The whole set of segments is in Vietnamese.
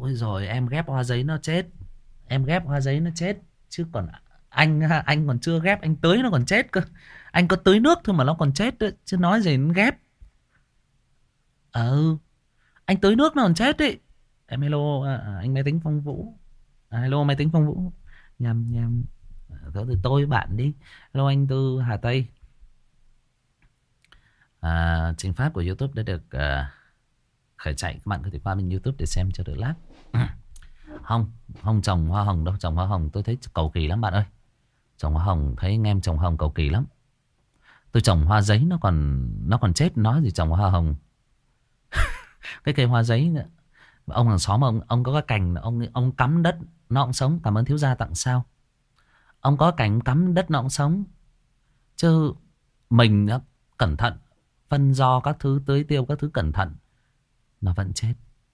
Ôi rồi em ghép hoa giấy nó chết. Em ghép hoa giấy nó chết. Chứ còn anh còn chưa ghép, anh tưới nó còn chết cơ. Anh có tưới nước thôi mà nó còn chết đấy. Chứ nói gì nó ghép. Ừ, anh tưới nước nó còn chết đấy. Em hello anh máy tính Phong Vũ. Hello máy tính Phong Vũ. Nhầm. Thôi thì tôi với bạn đi. Hello anh Tư Hà Tây. Trình phát của YouTube đã được khởi chạy. Các bạn có thể qua bên YouTube để xem cho đỡ lát. Không trồng hoa hồng đâu. Trồng hoa hồng tôi thấy cầu kỳ lắm bạn ơi. Trồng hoa hồng thấy anh em trồng hồng cầu kỳ lắm. Tôi trồng hoa giấy nó còn chết. Nói gì trồng hoa hồng. Cái cây hoa giấy nữa. Ông hàng xóm ông có cái cành ông cắm đất nó cũng sống. Cảm ơn thiếu gia tặng sao. Ông có cành cắm đất nó cũng sống. Chứ mình cẩn thận, phân do các thứ, tưới tiêu các thứ cẩn thận, nó vẫn chết.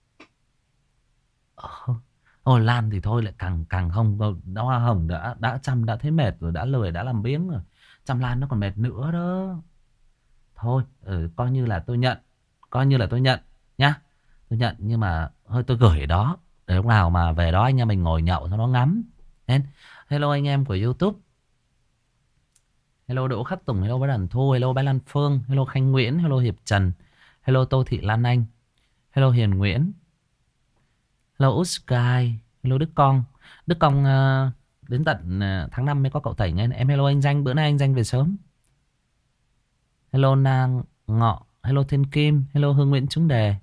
Ôi lan thì thôi lại càng không. Đó hoa hồng đã chăm đã thấy mệt rồi, đã lười đã làm biếng rồi, chăm lan nó còn mệt nữa đó. Thôi coi như là tôi nhận. Coi như là tôi nhận nhá. Tôi nhận nhưng mà hơi tôi gửi đó. Để lúc nào mà về đó anh em mình ngồi nhậu cho nó ngắm. Hello anh em của YouTube. Hello Đỗ Khắc Tùng. Hello Bá Đàn Thu. Hello Bá Lan Phương. Hello Khanh Nguyễn. Hello Hiệp Trần. Hello Tô Thị Lan Anh. Hello Hiền Nguyễn. Hello Út Sky. Hello Đức Con. Đức Con đến tận tháng 5 mới có cậu Tẩy nghe. Em hello anh Danh. Bữa nay anh Danh về sớm. Hello Nang Ngọ. Hello Thiên Kim. Hello Hương Nguyễn Trúng Đề.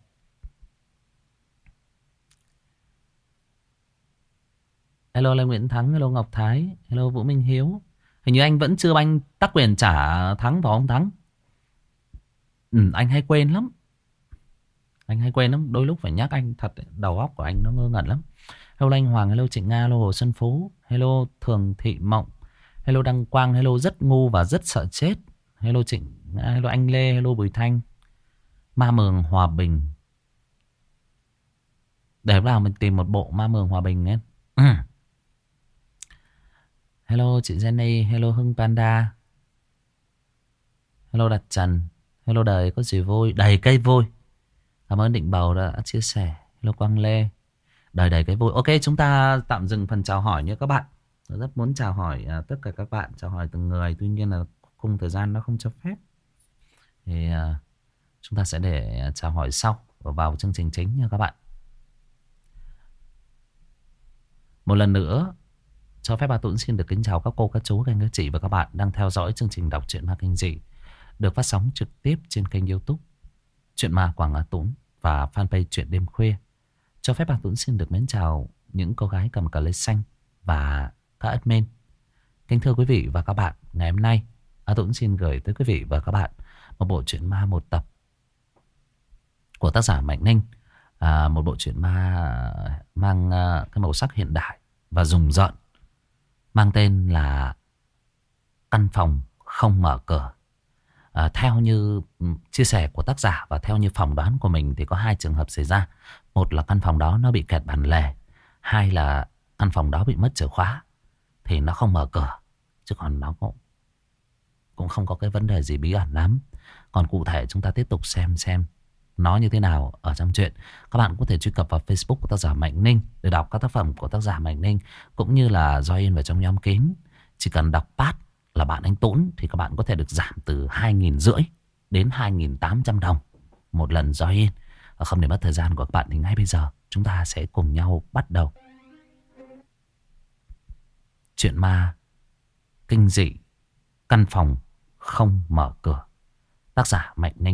Hello Lê Nguyễn Thắng. Hello Ngọc Thái. Hello Vũ Minh Hiếu. Hình như anh vẫn chưa banh tác quyền trả Thắng vào ông Thắng. Anh hay quên lắm. Đôi lúc phải nhắc anh thật. Đầu óc của anh nó ngơ ngẩn lắm. Hello Anh Hoàng. Hello Trịnh Nga. Hello Hồ Xuân Phú. Hello Thường Thị Mộng. Hello Đăng Quang. Hello Rất Ngu và Rất Sợ Chết. Hello Trịnh. Hello Anh Lê. Hello Bùi Thanh. Ma Mường Hòa Bình. Để vào mình tìm một bộ Ma Mường Hòa Bình em. Hello chị Jenny. Hello Hưng Panda. Hello Đặt Trần. Hello Đời Có Gì Vui. Đầy cây vui. Cảm ơn Định Bầu đã chia sẻ. Hello Quang Lê. Đời đầy cái vui. Ok, chúng ta tạm dừng phần chào hỏi nha các bạn. Tôi rất muốn chào hỏi tất cả các bạn. Chào hỏi từng người. Tuy nhiên là khung thời gian nó không cho phép. Thì chúng ta sẽ để chào hỏi sau và vào chương trình chính nha các bạn. Một lần nữa, cho phép bà Tuấn xin được kính chào các cô, các chú, các anh, các chị và các bạn đang theo dõi chương trình đọc truyện ma kinh dị được phát sóng trực tiếp trên kênh YouTube Truyện Ma Quảng Hà Tuấn và fanpage Truyện Đêm Khuya. Cho phép bà Tuấn xin được mến chào những cô gái cầm cà lê xanh và các admin. Kính thưa quý vị và các bạn, ngày hôm nay Tuấn xin gửi tới quý vị và các bạn một bộ truyện ma một tập của tác giả Mạnh Ninh. Một bộ truyện ma mang cái màu sắc hiện đại và rùng rợn, mang tên là Căn Phòng Không Mở Cửa. Theo như chia sẻ của tác giả và theo như phỏng đoán của mình thì có hai trường hợp xảy ra. Một là căn phòng đó nó bị kẹt bản lề. Hai là căn phòng đó bị mất chìa khóa thì nó không mở cửa. Chứ còn nó cũng không có cái vấn đề gì bí ẩn lắm. Còn cụ thể chúng ta tiếp tục xem nó như thế nào ở trong chuyện. Các bạn có thể truy cập vào Facebook của tác giả Mạnh Ninh để đọc các tác phẩm của tác giả Mạnh Ninh, cũng như là join vào trong nhóm kín. Chỉ cần đọc pad là bạn anh Tuấn thì các bạn có thể được giảm từ 2.500 đến 2.800 đồng một lần join. Và không để mất thời gian của các bạn thì ngay bây giờ chúng ta sẽ cùng nhau bắt đầu chuyện ma kinh dị Căn Phòng Không Mở Cửa, tác giả Mạnh Ninh.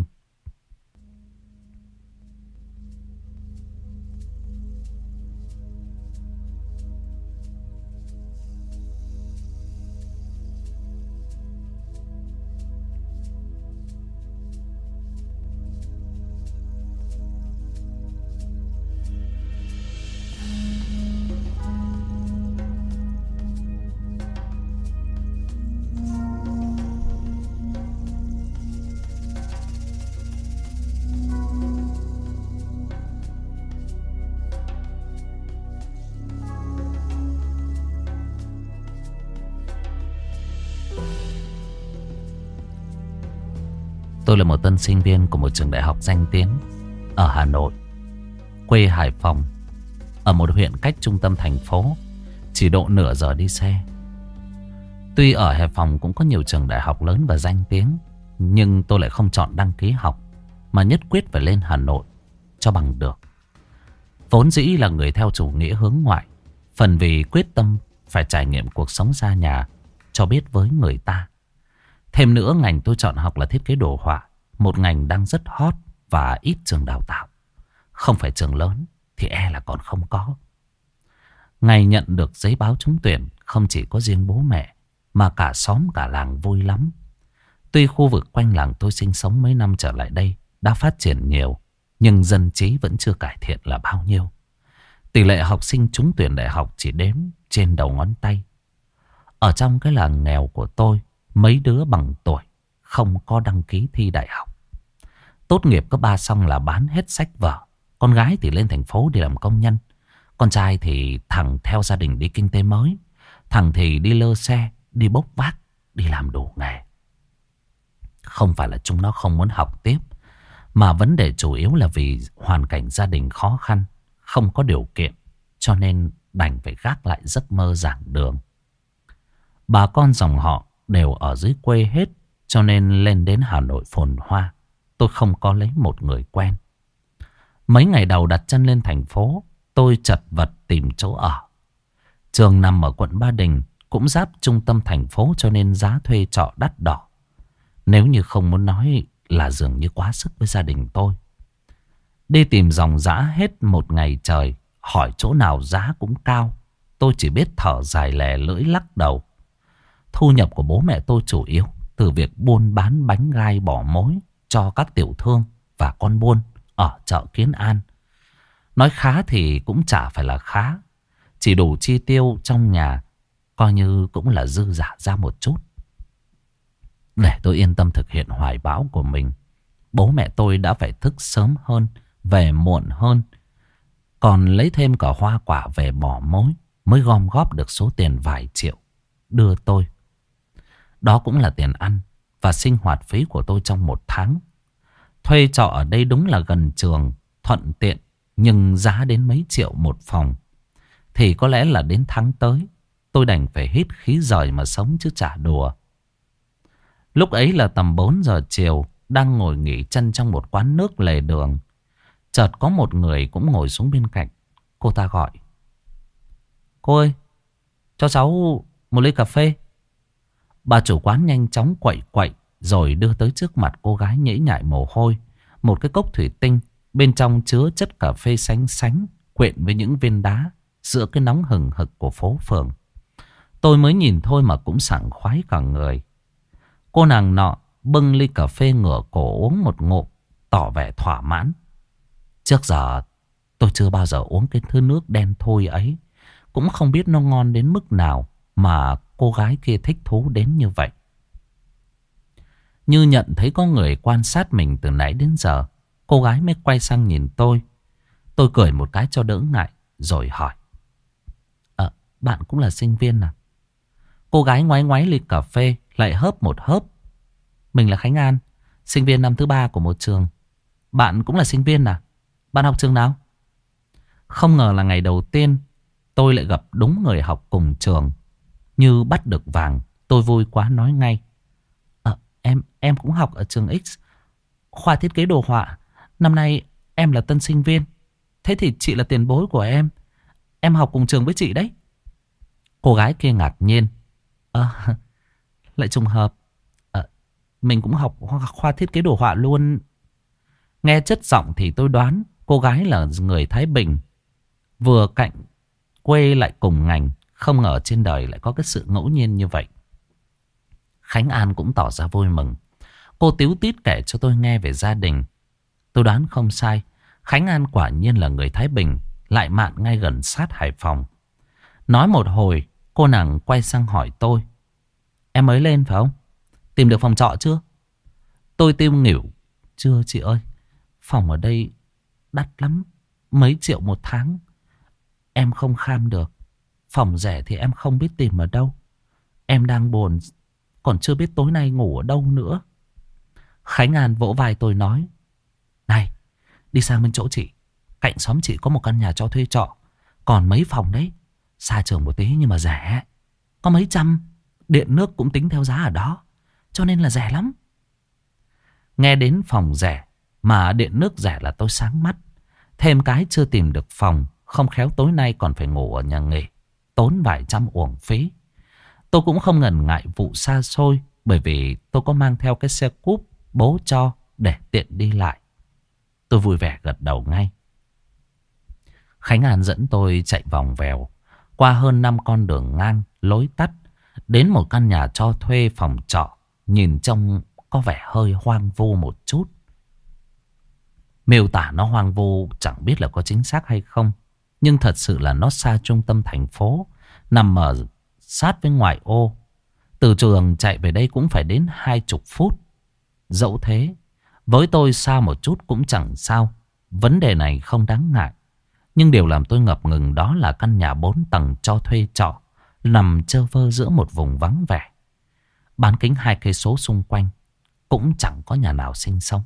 Tôi là một tân sinh viên của một trường đại học danh tiếng ở Hà Nội, quê Hải Phòng. ở một huyện cách trung tâm thành phố chỉ độ nửa giờ đi xe. Tuy ở Hải Phòng cũng có nhiều trường đại học lớn và danh tiếng, nhưng tôi lại không chọn đăng ký học, mà nhất quyết phải lên Hà Nội cho bằng được. Vốn dĩ là người theo chủ nghĩa hướng ngoại, phần vì quyết tâm phải trải nghiệm cuộc sống xa nhà cho biết với người ta. Thêm nữa, ngành tôi chọn học là thiết kế đồ họa, một ngành đang rất hot và ít trường đào tạo. Không phải trường lớn thì e là còn không có. Ngày nhận được giấy báo trúng tuyển, không chỉ có riêng bố mẹ mà cả xóm cả làng vui lắm. Tuy khu vực quanh làng tôi sinh sống mấy năm trở lại đây đã phát triển nhiều, nhưng dân trí vẫn chưa cải thiện là bao nhiêu. Tỷ lệ học sinh trúng tuyển đại học chỉ đếm trên đầu ngón tay. Ở trong cái làng nghèo của tôi, mấy đứa bằng tuổi không có đăng ký thi đại học. Tốt nghiệp cấp 3 xong là bán hết sách vở. Con gái thì lên thành phố đi làm công nhân. Con trai thì thằng theo gia đình đi kinh tế mới. Thằng thì đi lơ xe, đi bốc vác, đi làm đủ nghề. Không phải là chúng nó không muốn học tiếp, mà vấn đề chủ yếu là vì hoàn cảnh gia đình khó khăn, không có điều kiện, cho nên đành phải gác lại giấc mơ giảng đường. Bà con dòng họ đều ở dưới quê hết, cho nên lên đến Hà Nội phồn hoa. Tôi không có lấy một người quen. Mấy ngày đầu đặt chân lên thành phố, tôi chật vật tìm chỗ ở. Trường nằm ở quận Ba Đình, cũng giáp trung tâm thành phố, cho nên giá thuê trọ đắt đỏ. Nếu như không muốn nói là dường như quá sức với gia đình tôi. Đi tìm dòng dã hết một ngày trời, hỏi chỗ nào giá cũng cao. Tôi chỉ biết thở dài lè lưỡi lắc đầu. Thu nhập của bố mẹ tôi chủ yếu từ việc buôn bán bánh gai bỏ mối cho các tiểu thương và con buôn ở chợ Kiến An. Nói khá thì cũng chả phải là khá, chỉ đủ chi tiêu trong nhà, coi như cũng là dư giả ra một chút. Để tôi yên tâm thực hiện hoài bão của mình, bố mẹ tôi đã phải thức sớm hơn, về muộn hơn, còn lấy thêm cả hoa quả về bỏ mối, mới gom góp được số tiền vài triệu đưa tôi. Đó cũng là tiền ăn và sinh hoạt phí của tôi trong một tháng. Thuê trọ ở đây đúng là gần trường, thuận tiện, nhưng giá đến mấy triệu một phòng. Thì có lẽ là đến tháng tới tôi đành phải hít khí giời mà sống chứ chả đùa. Lúc ấy là tầm 4 giờ chiều, đang ngồi nghỉ chân trong một quán nước lề đường. Chợt có một người cũng ngồi xuống bên cạnh. Cô ta gọi: "Cô ơi, cho cháu một ly cà phê." Bà chủ quán nhanh chóng quậy quậy rồi đưa tới trước mặt cô gái nhễ nhại mồ hôi một cái cốc thủy tinh, bên trong chứa chất cà phê sánh sánh quyện với những viên đá giữa cái nóng hừng hực của phố phường. Tôi mới nhìn thôi mà cũng sảng khoái cả người. Cô nàng nọ bưng ly cà phê ngửa cổ uống một ngụm, tỏ vẻ thỏa mãn. Trước giờ tôi chưa bao giờ uống cái thứ nước đen thui ấy, cũng không biết nó ngon đến mức nào mà cô gái kia thích thú đến như vậy. Như nhận thấy có người quan sát mình từ nãy đến giờ, cô gái mới quay sang nhìn tôi. Tôi cười một cái cho đỡ ngại rồi hỏi: "Bạn cũng là sinh viên à?" Cô gái ngoáy ngoáy ly cà phê lại hớp một hớp: "Mình là Khánh An, sinh viên năm thứ 3 của một trường. Bạn cũng là sinh viên à? Bạn học trường nào?" Không ngờ là ngày đầu tiên tôi lại gặp đúng người học cùng trường. Như bắt được vàng, tôi vui quá nói ngay: Em cũng học ở trường X, khoa thiết kế đồ họa. Năm nay em là tân sinh viên. Thế thì chị là tiền bối của em. Em học cùng trường với chị đấy." Cô gái kia ngạc nhiên: Lại trùng hợp. Mình cũng học khoa thiết kế đồ họa luôn." Nghe chất giọng thì tôi đoán cô gái là người Thái Bình, vừa cạnh quê lại cùng ngành. Không ngờ trên đời lại có cái sự ngẫu nhiên như vậy. Khánh An cũng tỏ ra vui mừng. Cô tíu tít kể cho tôi nghe về gia đình. Tôi đoán không sai, Khánh An quả nhiên là người Thái Bình, lại mạn ngay gần sát Hải Phòng. Nói một hồi, cô nàng quay sang hỏi tôi: "Em mới lên phải không? Tìm được phòng trọ chưa?" Tôi tiêu nghỉu: "Chưa chị ơi, phòng ở đây đắt lắm, mấy triệu một tháng. Em không kham được. Phòng rẻ thì em không biết tìm ở đâu. Em đang buồn, còn chưa biết tối nay ngủ ở đâu nữa." Khánh An vỗ vai tôi nói: "Này, đi sang bên chỗ chị. Cạnh xóm chị có một căn nhà cho thuê trọ. Còn mấy phòng đấy, xa trường một tí nhưng mà rẻ. Có mấy trăm, điện nước cũng tính theo giá ở đó. Cho nên là rẻ lắm. Nghe đến phòng rẻ mà điện nước rẻ là tôi sáng mắt. Thêm cái chưa tìm được phòng, không khéo tối nay còn phải ngủ ở nhà nghỉ, tốn vài trăm uổng phí. Tôi cũng không ngần ngại vụ xa xôi, bởi vì tôi có mang theo cái xe cúp bố cho để tiện đi lại. Tôi vui vẻ gật đầu ngay. Khánh An dẫn tôi chạy vòng vèo qua hơn 5 con đường ngang, lối tắt, đến một căn nhà cho thuê phòng trọ, nhìn trông có vẻ hơi hoang vu một chút. Miêu tả nó hoang vu chẳng biết là có chính xác hay không, nhưng thật sự là nó xa trung tâm thành phố, nằm ở sát với ngoại ô. Từ trường chạy về đây cũng phải đến 20 phút. Dẫu thế, với tôi xa một chút cũng chẳng sao. Vấn đề này không đáng ngại. Nhưng điều làm tôi ngập ngừng đó là căn nhà 4 tầng cho thuê trọ, nằm trơ vơ giữa một vùng vắng vẻ. Bán kính 2 cây số xung quanh cũng chẳng có nhà nào sinh sống.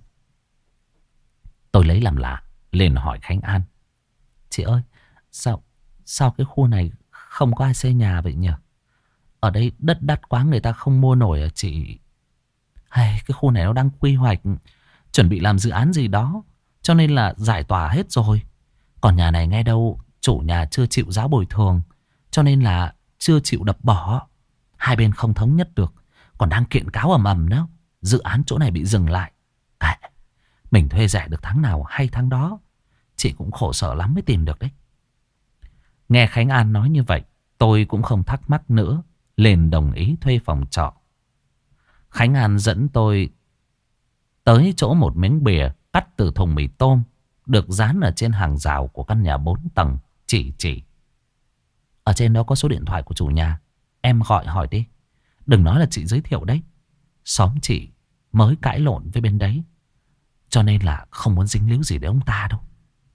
Tôi lấy làm lạ, liền hỏi Khánh An: chị ơi, sao cái khu này không có ai xây nhà vậy nhỉ? Ở đây đất đắt quá, người ta không mua nổi à chị? Hay cái khu này nó đang quy hoạch, chuẩn bị làm dự án gì đó, cho nên là giải tỏa hết rồi. Còn nhà này nghe đâu chủ nhà chưa chịu giá bồi thường, cho nên là chưa chịu đập bỏ. Hai bên không thống nhất được, còn đang kiện cáo ầm ầm nữa. Dự án chỗ này bị dừng lại. Mình thuê rẻ được tháng nào hay tháng đó. Chị cũng khổ sở lắm mới tìm được đấy. Nghe Khánh An nói như vậy, tôi cũng không thắc mắc nữa, liền đồng ý thuê phòng trọ. Khánh An dẫn tôi tới chỗ một miếng bìa cắt từ thùng mì tôm được dán ở trên hàng rào của căn nhà 4 tầng. Chỉ ở trên đó có số điện thoại của chủ nhà, em gọi hỏi đi. Đừng nói là chị giới thiệu đấy. Xóm chị mới cãi lộn với bên đấy, cho nên là không muốn dính líu gì đến ông ta đâu.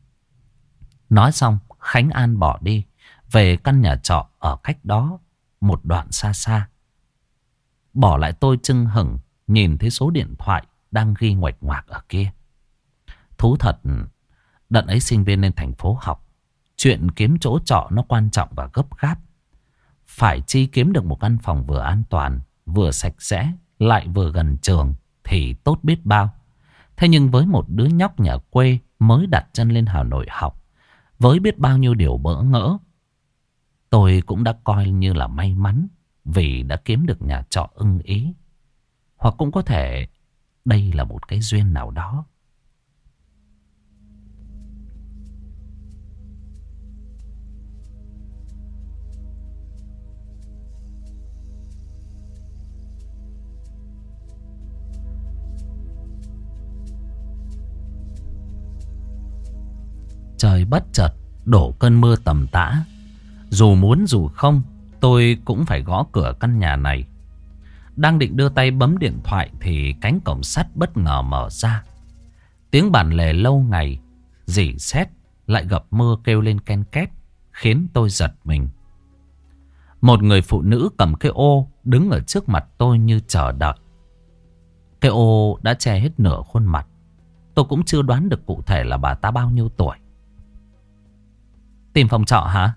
Nói xong, Khánh An bỏ đi về căn nhà trọ ở cách đó một đoạn xa xa. Bỏ lại tôi chưng hửng nhìn thấy số điện thoại đang ghi nguệch ngoạc ở kia. Thú thật, đợt ấy sinh viên lên thành phố học, chuyện kiếm chỗ trọ nó quan trọng và gấp gáp. Phải chi kiếm được một căn phòng vừa an toàn, vừa sạch sẽ, lại vừa gần trường thì tốt biết bao. Thế nhưng với một đứa nhóc nhà quê mới đặt chân lên Hà Nội học, với biết bao nhiêu điều bỡ ngỡ, tôi cũng đã coi như là may mắn vì đã kiếm được nhà trọ ưng ý. Hoặc cũng có thể đây là một cái duyên nào đó. Trời bất chợt đổ cơn mưa tầm tã. Dù muốn dù không, tôi cũng phải gõ cửa căn nhà này. Đang định đưa tay bấm điện thoại thì cánh cổng sắt bất ngờ mở ra. Tiếng bản lề lâu ngày rỉ sét lại gặp mưa kêu lên ken két, khiến tôi giật mình. Một người phụ nữ cầm cái ô đứng ở trước mặt tôi như chờ đợi. Cái ô đã che hết nửa khuôn mặt. Tôi cũng chưa đoán được cụ thể là bà ta bao nhiêu tuổi. Tìm phòng trọ hả?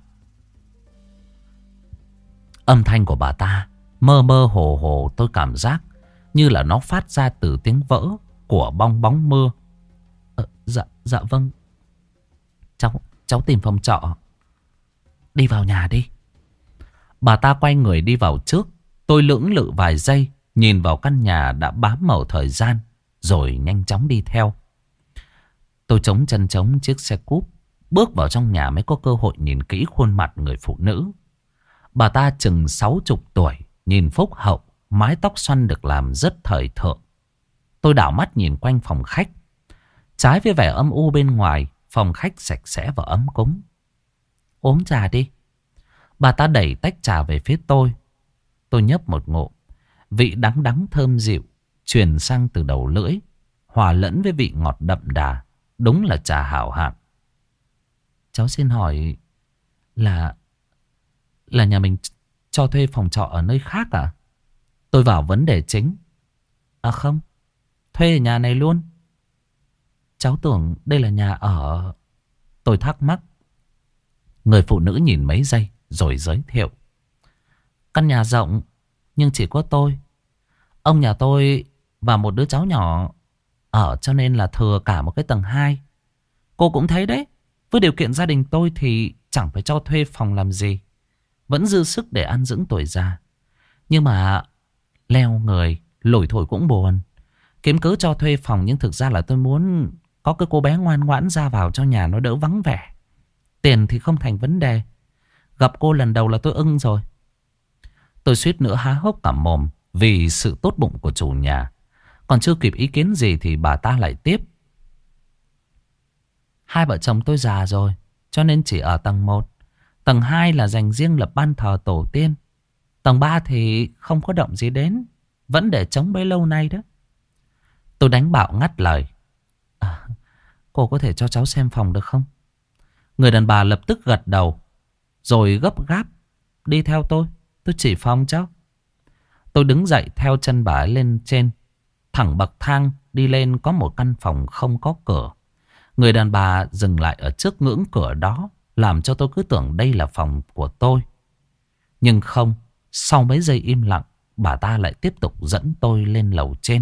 Âm thanh của bà ta mơ mơ hồ hồ, tôi cảm giác như là nó phát ra từ tiếng vỡ của bong bóng mưa. Dạ vâng. Cháu tìm phòng trọ. Đi vào nhà đi. Bà ta quay người đi vào trước. Tôi lưỡng lự vài giây, nhìn vào căn nhà đã bám màu thời gian, rồi nhanh chóng đi theo. Tôi chống chân chống chiếc xe cúp, bước vào trong nhà mới có cơ hội nhìn kỹ khuôn mặt người phụ nữ. Bà ta chừng 60 tuổi, nhìn phúc hậu, mái tóc xoăn được làm rất thời thượng. Tôi đảo mắt nhìn quanh phòng khách. Trái với vẻ âm u bên ngoài, phòng khách sạch sẽ và ấm cúng. Uống trà đi. Bà ta đẩy tách trà về phía tôi. Tôi nhấp một ngụm. Vị đắng đắng thơm dịu truyền sang từ đầu lưỡi, hòa lẫn với vị ngọt đậm đà. Đúng là trà hảo hạng. Cháu xin hỏi là nhà mình cho thuê phòng trọ ở nơi khác à? Tôi vào vấn đề chính. À không, thuê ở nhà này luôn. Cháu tưởng đây là nhà ở. Tôi thắc mắc. Người phụ nữ nhìn mấy giây rồi giới thiệu. Căn nhà rộng nhưng chỉ có tôi, ông nhà tôi và một đứa cháu nhỏ ở, cho nên là thừa cả một cái tầng 2. Cô cũng thấy đấy, với điều kiện gia đình tôi thì chẳng phải cho thuê phòng làm gì, vẫn dư sức để ăn dưỡng tuổi già. Nhưng mà leo người lủi thổi cũng buồn. Kiếm cớ cho thuê phòng, nhưng thực ra là tôi muốn có cái cô bé ngoan ngoãn ra vào cho nhà nó đỡ vắng vẻ. Tiền thì không thành vấn đề. Gặp cô lần đầu là tôi ưng rồi. Tôi suýt nữa há hốc cả mồm vì sự tốt bụng của chủ nhà. Còn chưa kịp ý kiến gì thì bà ta lại tiếp. Hai vợ chồng tôi già rồi, cho nên chỉ ở tầng 1. Tầng 2 là dành riêng lập ban thờ tổ tiên. Tầng 3 thì không có động gì đến, vẫn để trống bấy lâu nay đó. Tôi đánh bạo ngắt lời. Cô có thể cho cháu xem phòng được không? Người đàn bà lập tức gật đầu, rồi gấp gáp đi theo tôi. Tôi chỉ phòng cháu. Tôi đứng dậy theo chân bà ấy lên trên. Thẳng bậc thang đi lên có một căn phòng không có cửa. Người đàn bà dừng lại ở trước ngưỡng cửa đó, làm cho tôi cứ tưởng đây là phòng của tôi. Nhưng không, sau mấy giây im lặng, bà ta lại tiếp tục dẫn tôi lên lầu trên.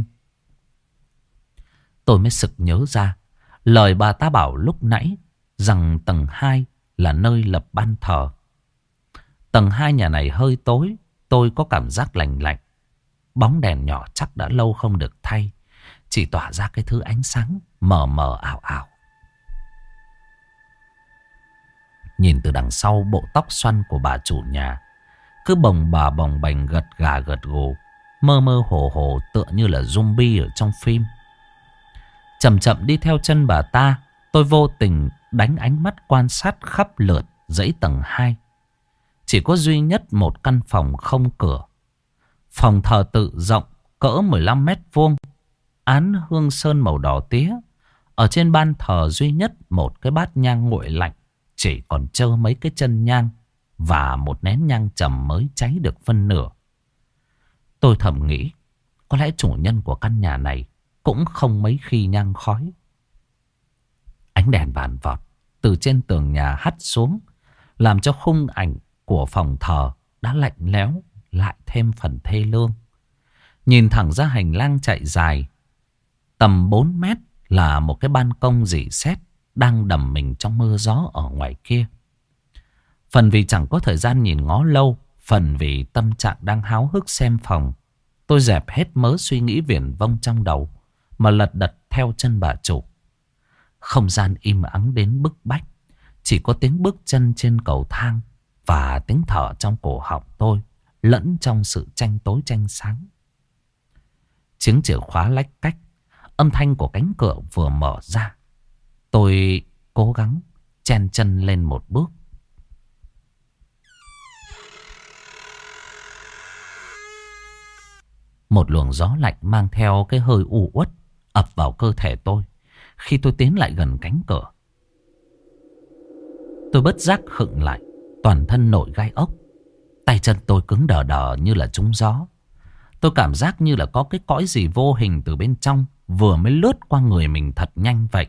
Tôi mới sực nhớ ra lời bà ta bảo lúc nãy, rằng tầng 2 là nơi lập ban thờ. Tầng 2 nhà này hơi tối, tôi có cảm giác lành lạnh. Bóng đèn nhỏ chắc đã lâu không được thay, chỉ tỏa ra cái thứ ánh sáng mờ mờ ảo ảo. Nhìn từ đằng sau, bộ tóc xoăn của bà chủ nhà cứ bồng bềnh gật gà gật gù, mơ mơ hồ hồ tựa như là zombie ở trong phim. Chậm chậm đi theo chân bà ta, tôi vô tình đánh ánh mắt quan sát khắp lượt dãy tầng 2. Chỉ có duy nhất một căn phòng không cửa. Phòng thờ tự rộng cỡ 15 mét vuông, án hương sơn màu đỏ tía. Ở trên ban thờ duy nhất một cái bát nhang nguội lạnh, chỉ còn trơ mấy cái chân nhang và một nén nhang trầm mới cháy được phân nửa. Tôi thầm nghĩ, có lẽ chủ nhân của căn nhà này cũng không mấy khi nhang khói. Ánh đèn vàn vọt từ trên tường nhà hắt xuống, làm cho khung ảnh của phòng thờ đã lạnh lẽo lại thêm phần thê lương. Nhìn thẳng ra hành lang chạy dài tầm 4 mét là một cái ban công rỉ sét đang đầm mình trong mưa gió ở ngoài kia. Phần vì chẳng có thời gian nhìn ngó lâu, phần vì tâm trạng đang háo hức xem phòng, tôi dẹp hết mớ suy nghĩ viển vông trong đầu mà lật đật theo chân bà chủ. Không gian im ắng đến bức bách, chỉ có tiếng bước chân trên cầu thang và tiếng thở trong cổ họng tôi lẫn trong sự tranh tối tranh sáng. Tiếng chìa khóa lách cách, âm thanh của cánh cửa vừa mở ra. Tôi cố gắng chen chân lên một bước. Một luồng gió lạnh mang theo cái hơi u uất ập vào cơ thể tôi khi tôi tiến lại gần cánh cửa. Tôi bất giác khựng lại, toàn thân nổi gai ốc. Tay chân tôi cứng đờ đờ như là trúng gió. Tôi cảm giác như là có cái cõi gì vô hình từ bên trong vừa mới lướt qua người mình thật nhanh vậy.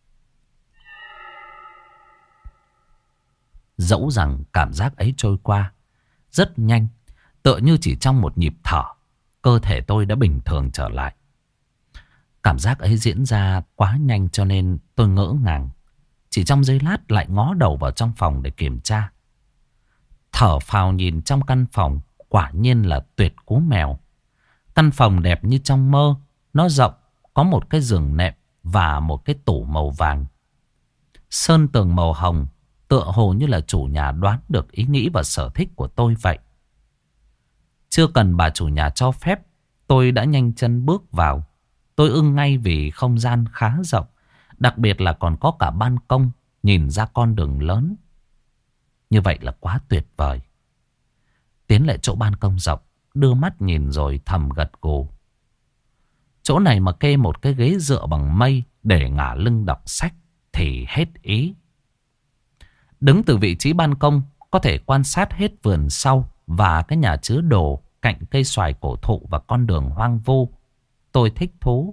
Dẫu rằng cảm giác ấy trôi qua rất nhanh, tựa như chỉ trong một nhịp thở, cơ thể tôi đã bình thường trở lại. Cảm giác ấy diễn ra quá nhanh cho nên tôi ngỡ ngàng. Chỉ trong giây lát lại ngó đầu vào trong phòng để kiểm tra. Thở phào nhìn trong căn phòng, quả nhiên là tuyệt cú mèo. Căn phòng đẹp như trong mơ. Nó rộng, có một cái giường nệm và một cái tủ màu vàng. Sơn tường màu hồng, tựa hồ như là chủ nhà đoán được ý nghĩ và sở thích của tôi vậy. Chưa cần bà chủ nhà cho phép, tôi đã nhanh chân bước vào. Tôi ưng ngay vì không gian khá rộng, đặc biệt là còn có cả ban công nhìn ra con đường lớn. Như vậy là quá tuyệt vời. Tiến lại chỗ ban công rộng, đưa mắt nhìn rồi thầm gật gù. Chỗ này mà kê một cái ghế dựa bằng mây để ngả lưng đọc sách thì hết ý. Đứng từ vị trí ban công có thể quan sát hết vườn sau và cái nhà chứa đồ cạnh cây xoài cổ thụ và con đường hoang vu. Tôi thích thú.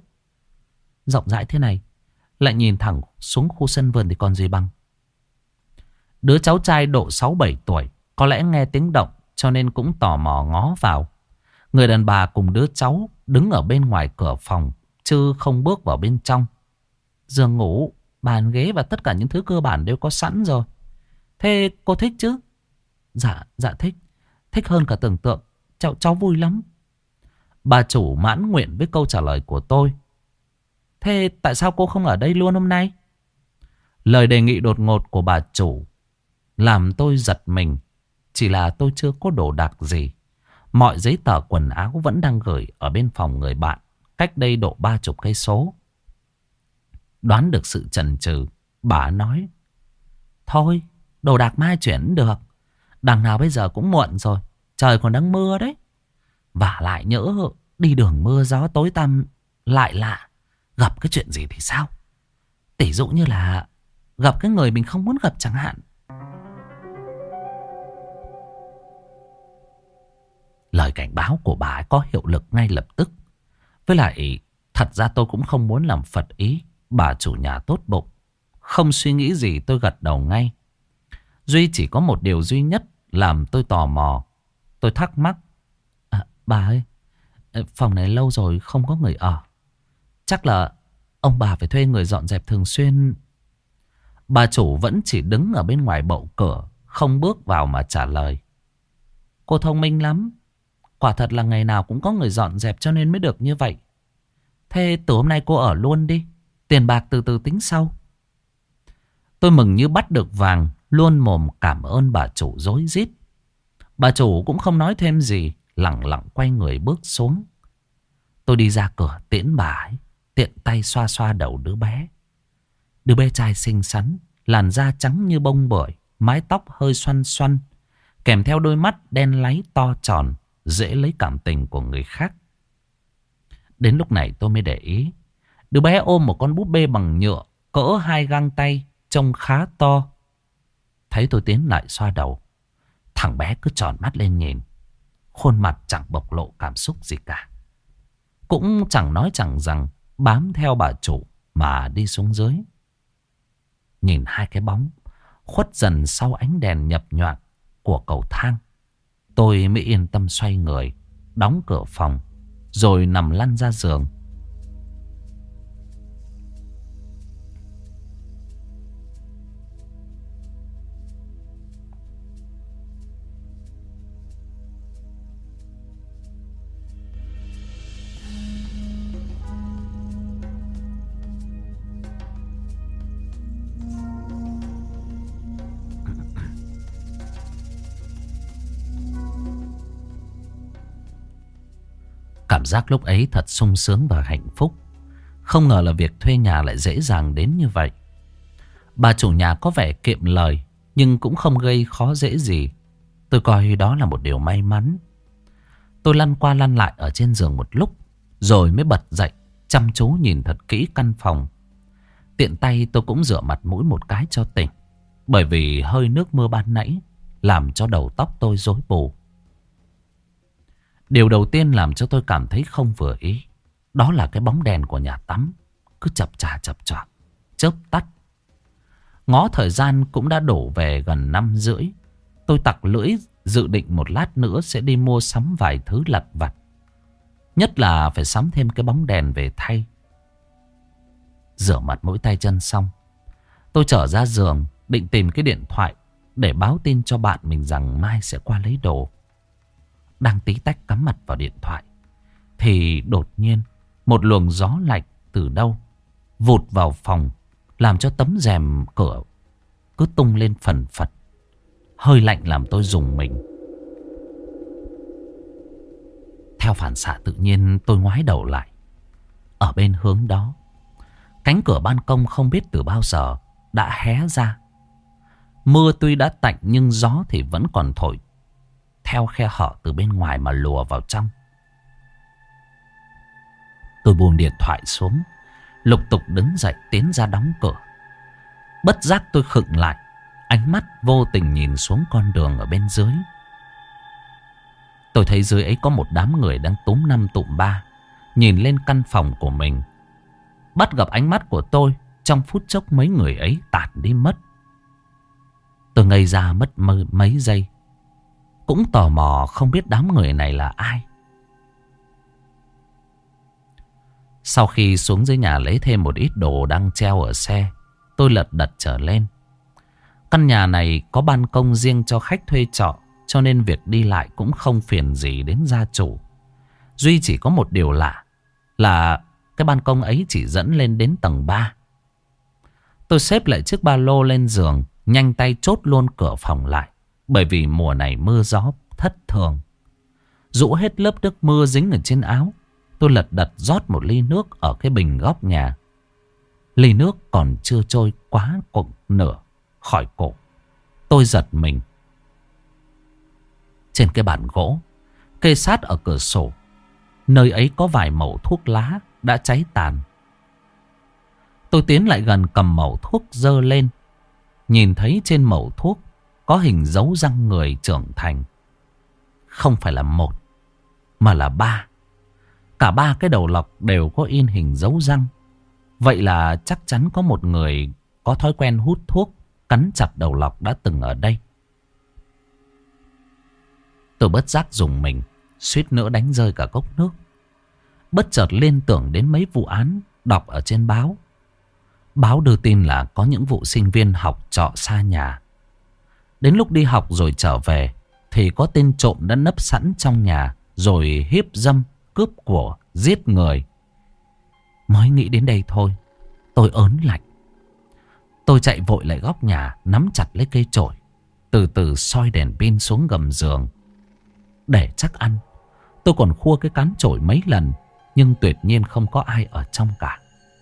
Rộng rãi thế này, lại nhìn thẳng xuống khu sân vườn thì còn gì bằng. Đứa cháu trai độ 6-7 tuổi có lẽ nghe tiếng động cho nên cũng tò mò ngó vào. Người đàn bà cùng đứa cháu đứng ở bên ngoài cửa phòng chứ không bước vào bên trong. Giường ngủ, bàn ghế và tất cả những thứ cơ bản đều có sẵn rồi. Thế cô thích chứ? Dạ thích. Thích hơn cả tưởng tượng. Cháu vui lắm. Bà chủ mãn nguyện với câu trả lời của tôi. Thế tại sao cô không ở đây luôn hôm nay? Lời đề nghị đột ngột của bà chủ làm tôi giật mình. Chỉ là tôi chưa có đồ đạc gì. Mọi giấy tờ quần áo vẫn đang gửi ở bên phòng người bạn, cách đây độ 30 cây số. Đoán được sự chần chừ, bà nói: thôi, đồ đạc mai chuyển được. Đằng nào bây giờ cũng muộn rồi, trời còn đang mưa đấy. Và lại nhỡ đi đường mưa gió tối tăm lại lạ, gặp cái chuyện gì thì sao? Tỷ dụ như là gặp cái người mình không muốn gặp chẳng hạn. Lời cảnh báo của bà ấy có hiệu lực ngay lập tức. Với lại thật ra tôi cũng không muốn làm phật ý bà chủ nhà tốt bụng. Không suy nghĩ gì tôi gật đầu ngay. Duy chỉ có một điều duy nhất làm tôi tò mò. Tôi thắc mắc: bà ơi, phòng này lâu rồi không có người ở. Chắc là ông bà phải thuê người dọn dẹp thường xuyên. Bà chủ vẫn chỉ đứng ở bên ngoài bậu cửa, không bước vào mà trả lời: cô thông minh lắm. Quả thật là ngày nào cũng có người dọn dẹp cho nên mới được như vậy. Thế từ hôm nay cô ở luôn đi. Tiền bạc từ từ tính sau. Tôi mừng như bắt được vàng, luôn mồm cảm ơn bà chủ rối rít. Bà chủ cũng không nói thêm gì, lẳng lặng quay người bước xuống. Tôi đi ra cửa tiễn bà ấy, tiện tay xoa xoa đầu đứa bé. Đứa bé trai xinh xắn, làn da trắng như bông bưởi, mái tóc hơi xoăn xoăn, kèm theo đôi mắt đen láy to tròn, dễ lấy cảm tình của người khác. Đến lúc này tôi mới để ý, đứa bé ôm một con búp bê bằng nhựa cỡ 2 găng tay, trông khá to. Thấy tôi tiến lại xoa đầu, thằng bé cứ tròn mắt lên nhìn, khuôn mặt chẳng bộc lộ cảm xúc gì cả. Cũng chẳng nói chẳng rằng, bám theo bà chủ mà đi xuống dưới. Nhìn hai cái bóng khuất dần sau ánh đèn nhập nhoạng của cầu thang, tôi mới yên tâm xoay người, đóng cửa phòng, rồi nằm lăn ra giường. Cảm giác lúc ấy thật sung sướng và hạnh phúc. Không ngờ là việc thuê nhà lại dễ dàng đến như vậy. Bà chủ nhà có vẻ kiệm lời, nhưng cũng không gây khó dễ gì. Tôi coi đó là một điều may mắn. Tôi lăn qua lăn lại ở trên giường một lúc, rồi mới bật dậy, chăm chú nhìn thật kỹ căn phòng. Tiện tay tôi cũng rửa mặt mũi một cái cho tỉnh, bởi vì hơi nước mưa ban nãy làm cho đầu tóc tôi rối bù. Điều đầu tiên làm cho tôi cảm thấy không vừa ý, đó là cái bóng đèn của nhà tắm cứ chập chờn, chớp tắt. Ngó thời gian cũng đã đổ về gần 5:30. Tôi tặc lưỡi dự định một lát nữa sẽ đi mua sắm vài thứ lặt vặt, nhất là phải sắm thêm cái bóng đèn về thay. Rửa mặt mũi tay chân xong, tôi trở ra giường định tìm cái điện thoại để báo tin cho bạn mình rằng mai sẽ qua lấy đồ. Đang tí tách cắm mặt vào điện thoại thì đột nhiên một luồng gió lạnh từ đâu vụt vào phòng, làm cho tấm rèm cửa cứ tung lên phần phật. Hơi lạnh làm tôi rùng mình. Theo phản xạ tự nhiên tôi ngoái đầu lại. Ở bên hướng đó, cánh cửa ban công không biết từ bao giờ đã hé ra. Mưa tuy đã tạnh nhưng gió thì vẫn còn thổi theo khe hở từ bên ngoài mà lùa vào trong. Tôi buông điện thoại xuống, lục tục đứng dậy tiến ra đóng cửa. Bất giác tôi khựng lại, ánh mắt vô tình nhìn xuống con đường ở bên dưới. Tôi thấy dưới ấy có một đám người đang túm năm tụm ba nhìn lên căn phòng của mình. Bắt gặp ánh mắt của tôi, trong phút chốc mấy người ấy tản đi mất. Tôi ngây ra mất mấy giây. Cũng tò mò không biết đám người này là ai. Sau khi xuống dưới nhà lấy thêm một ít đồ đang treo ở xe, tôi lật đật trở lên. Căn nhà này có ban công riêng cho khách thuê trọ, cho nên việc đi lại cũng không phiền gì đến gia chủ. Duy chỉ có một điều lạ là cái ban công ấy chỉ dẫn lên đến tầng 3. Tôi xếp lại chiếc ba lô lên giường, nhanh tay chốt luôn cửa phòng lại. Bởi vì mùa này mưa gió thất thường. Rũ hết lớp nước mưa dính ở trên áo, tôi lật đật rót một ly nước ở cái bình góc nhà. Ly nước còn chưa trôi quá cụng nửa khỏi cổ. Tôi giật mình. Trên cái bàn gỗ kê sát ở cửa sổ, nơi ấy có vài mẩu thuốc lá đã cháy tàn. Tôi tiến lại gần cầm mẩu thuốc giơ lên. Nhìn thấy trên mẩu thuốc có hình dấu răng người trưởng thành. Không phải là một, mà là 3. Cả 3 cái đầu lọc đều có in hình dấu răng. Vậy là chắc chắn có một người có thói quen hút thuốc, cắn chặt đầu lọc đã từng ở đây. Tôi bất giác dùng mình, suýt nữa đánh rơi cả cốc nước. Bất chợt liên tưởng đến mấy vụ án đọc ở trên báo. Báo đưa tin là có những vụ sinh viên học trọ xa nhà. Đến lúc đi học rồi trở về thì có tên trộm đã nấp sẵn trong nhà, rồi hiếp dâm, cướp của, giết người. Mới nghĩ đến đây thôi, tôi ớn lạnh. Tôi chạy vội lại góc nhà, nắm chặt lấy cây chổi, từ từ soi đèn pin xuống gầm giường. Để chắc ăn, tôi còn khua cái cán chổi mấy lần, nhưng tuyệt nhiên không có ai ở trong cả.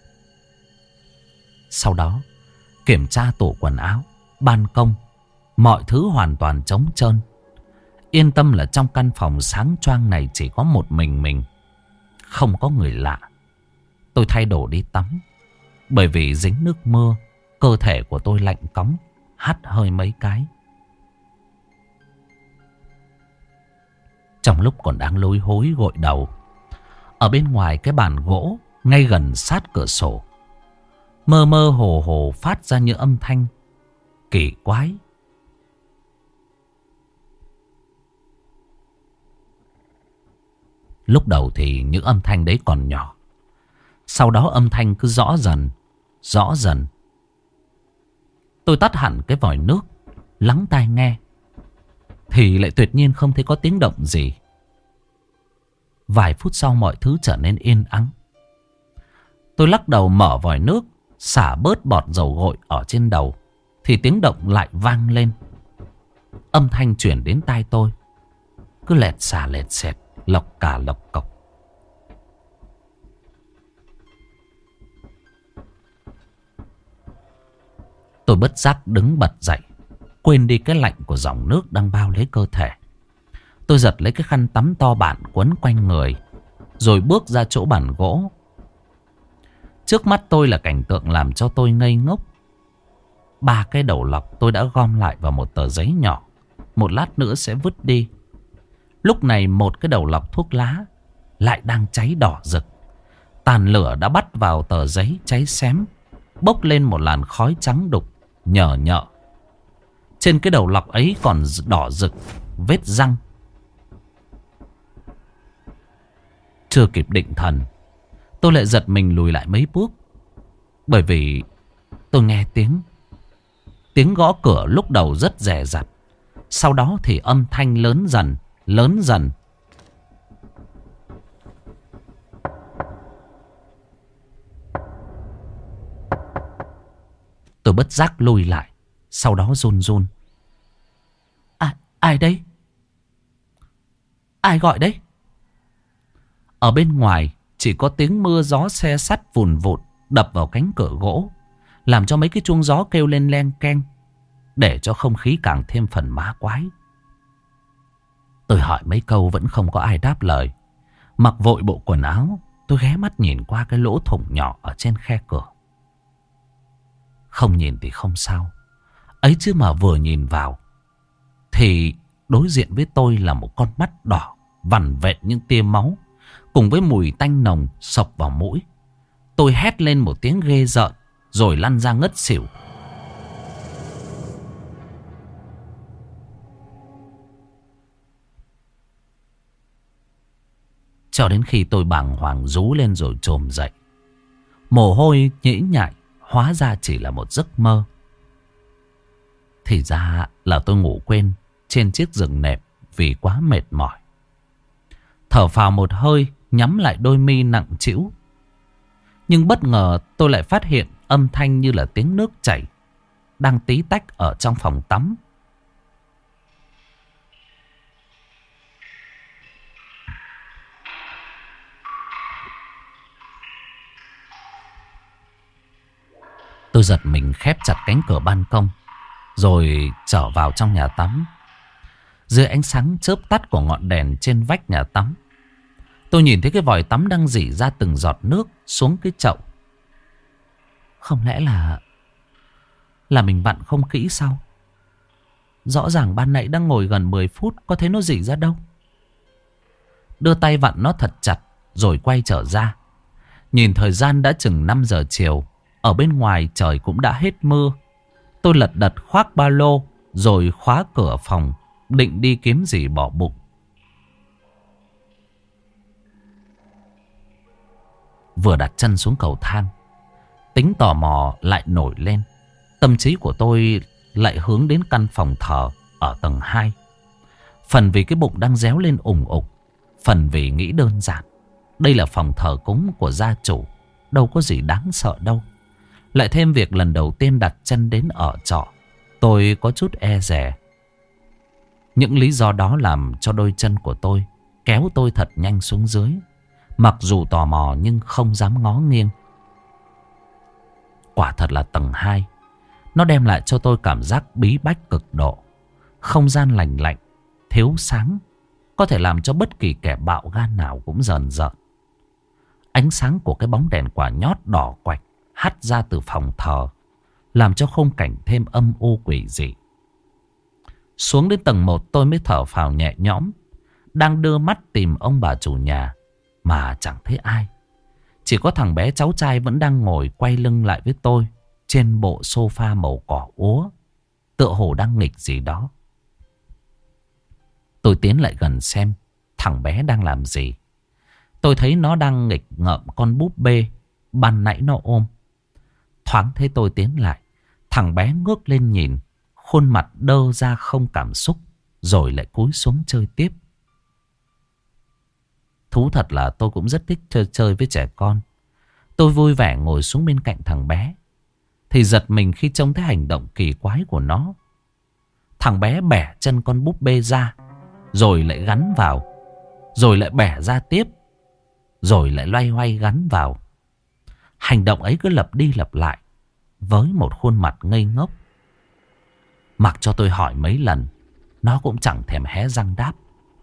Sau đó, kiểm tra tủ quần áo, ban công, mọi thứ hoàn toàn trống trơn. Yên tâm là trong căn phòng sáng choang này chỉ có một mình. Không có người lạ. Tôi thay đồ đi tắm. Bởi vì dính nước mưa, cơ thể của tôi lạnh cóng, hắt hơi mấy cái. Trong lúc còn đang lôi hối gội đầu, ở bên ngoài cái bàn gỗ ngay gần sát cửa sổ, mơ mơ hồ hồ phát ra những âm thanh kỳ quái. Lúc đầu thì những âm thanh đấy còn nhỏ, sau đó âm thanh cứ rõ dần, rõ dần. Tôi tắt hẳn cái vòi nước, lắng tai nghe, thì lại tuyệt nhiên không thấy có tiếng động gì. Vài phút sau mọi thứ trở nên yên ắng. Tôi lắc đầu mở vòi nước, xả bớt bọt dầu gội ở trên đầu, thì tiếng động lại vang lên. Âm thanh chuyển đến tai tôi, cứ lẹt xả lẹt xẹt, lộc cả lộc cộc. Tôi bất giác đứng bật dậy, quên đi cái lạnh của dòng nước đang bao lấy cơ thể. Tôi giật lấy cái khăn tắm to bản quấn quanh người, rồi bước ra chỗ bàn gỗ. Trước mắt tôi là cảnh tượng làm cho tôi ngây ngốc. 3 cái đầu lọc tôi đã gom lại vào một tờ giấy nhỏ, một lát nữa sẽ vứt đi. Lúc này một cái đầu lọc thuốc lá lại đang cháy đỏ rực. Tàn lửa đã bắt vào tờ giấy cháy xém, bốc lên một làn khói trắng đục nhờ nhợ. Trên cái đầu lọc ấy còn đỏ rực vết răng. Chưa kịp định thần, tôi lại giật mình lùi lại mấy bước. Bởi vì tôi nghe tiếng gõ cửa lúc đầu rất dè dặt, sau đó thì âm thanh lớn dần, lớn dần. Tôi bất giác lùi lại, sau đó run run. Ai đấy? Ai gọi đấy? Ở bên ngoài chỉ có tiếng mưa gió xe sắt vùn vụt đập vào cánh cửa gỗ, làm cho mấy cái chuông gió kêu lên len keng, để cho không khí càng thêm phần ma quái. Tôi hỏi mấy câu vẫn không có ai đáp lời. Mặc vội bộ quần áo, tôi ghé mắt nhìn qua cái lỗ thủng nhỏ ở trên khe cửa. Không nhìn thì không sao, ấy chứ mà vừa nhìn vào thì đối diện với tôi là một con mắt đỏ vằn vện những tia máu, cùng với mùi tanh nồng sộc vào mũi. Tôi hét lên một tiếng ghê rợn, rồi lăn ra ngất xỉu. Cho đến khi tôi bàng hoàng rú lên rồi chồm dậy. Mồ hôi nhễ nhại, hóa ra chỉ là một giấc mơ. Thì ra là tôi ngủ quên trên chiếc giường nệm vì quá mệt mỏi. Thở phào một hơi, nhắm lại đôi mi nặng trĩu. Nhưng bất ngờ tôi lại phát hiện âm thanh như là tiếng nước chảy đang tí tách ở trong phòng tắm. Tôi giật mình khép chặt cánh cửa ban công, rồi trở vào trong nhà tắm. Dưới ánh sáng chớp tắt của ngọn đèn trên vách nhà tắm, tôi nhìn thấy cái vòi tắm đang rỉ ra từng giọt nước xuống cái chậu. Không lẽ là mình vặn không kỹ sao? Rõ ràng ban nãy đang ngồi gần 10 phút, có thấy nó rỉ ra đâu. Đưa tay vặn nó thật chặt rồi quay trở ra. Nhìn thời gian đã chừng 5 giờ chiều. Ở bên ngoài trời cũng đã hết mưa. Tôi lật đật khoác ba lô rồi khóa cửa phòng, định đi kiếm gì bỏ bụng. Vừa đặt chân xuống cầu thang, tính tò mò lại nổi lên. Tâm trí của tôi lại hướng đến căn phòng thờ ở tầng 2. Phần vì cái bụng đang réo lên ủng ục, phần vì nghĩ đơn giản, đây là phòng thờ cúng của gia chủ, đâu có gì đáng sợ đâu. Lại thêm việc lần đầu tiên đặt chân đến ở trọ, tôi có chút e dè. Những lý do đó làm cho đôi chân của tôi kéo tôi thật nhanh xuống dưới. Mặc dù tò mò nhưng không dám ngó nghiêng. Quả thật là tầng 2, nó đem lại cho tôi cảm giác bí bách cực độ. Không gian lành lạnh, thiếu sáng, có thể làm cho bất kỳ kẻ bạo gan nào cũng rờn rợn. Ánh sáng của cái bóng đèn quả nhót đỏ quạch hắt ra từ phòng thờ, làm cho khung cảnh thêm âm u quỷ dị. Xuống đến tầng 1 tôi mới thở phào nhẹ nhõm. Đang đưa mắt tìm ông bà chủ nhà mà chẳng thấy ai. Chỉ có thằng bé cháu trai vẫn đang ngồi quay lưng lại với tôi trên bộ sofa màu cỏ úa, tựa hồ đang nghịch gì đó. Tôi tiến lại gần xem thằng bé đang làm gì. Tôi thấy nó đang nghịch ngợm con búp bê ban nãy nó ôm. Thoáng thấy tôi tiến lại, thằng bé ngước lên nhìn, khuôn mặt đơ ra không cảm xúc, rồi lại cúi xuống chơi tiếp. Thú thật là tôi cũng rất thích chơi với trẻ con. Tôi vui vẻ ngồi xuống bên cạnh thằng bé, thì giật mình khi trông thấy hành động kỳ quái của nó. Thằng bé bẻ chân con búp bê ra, rồi lại gắn vào, rồi lại bẻ ra tiếp, rồi lại loay hoay gắn vào. Hành động ấy cứ lặp đi lặp lại với một khuôn mặt ngây ngốc. Mặc cho tôi hỏi mấy lần, nó cũng chẳng thèm hé răng đáp.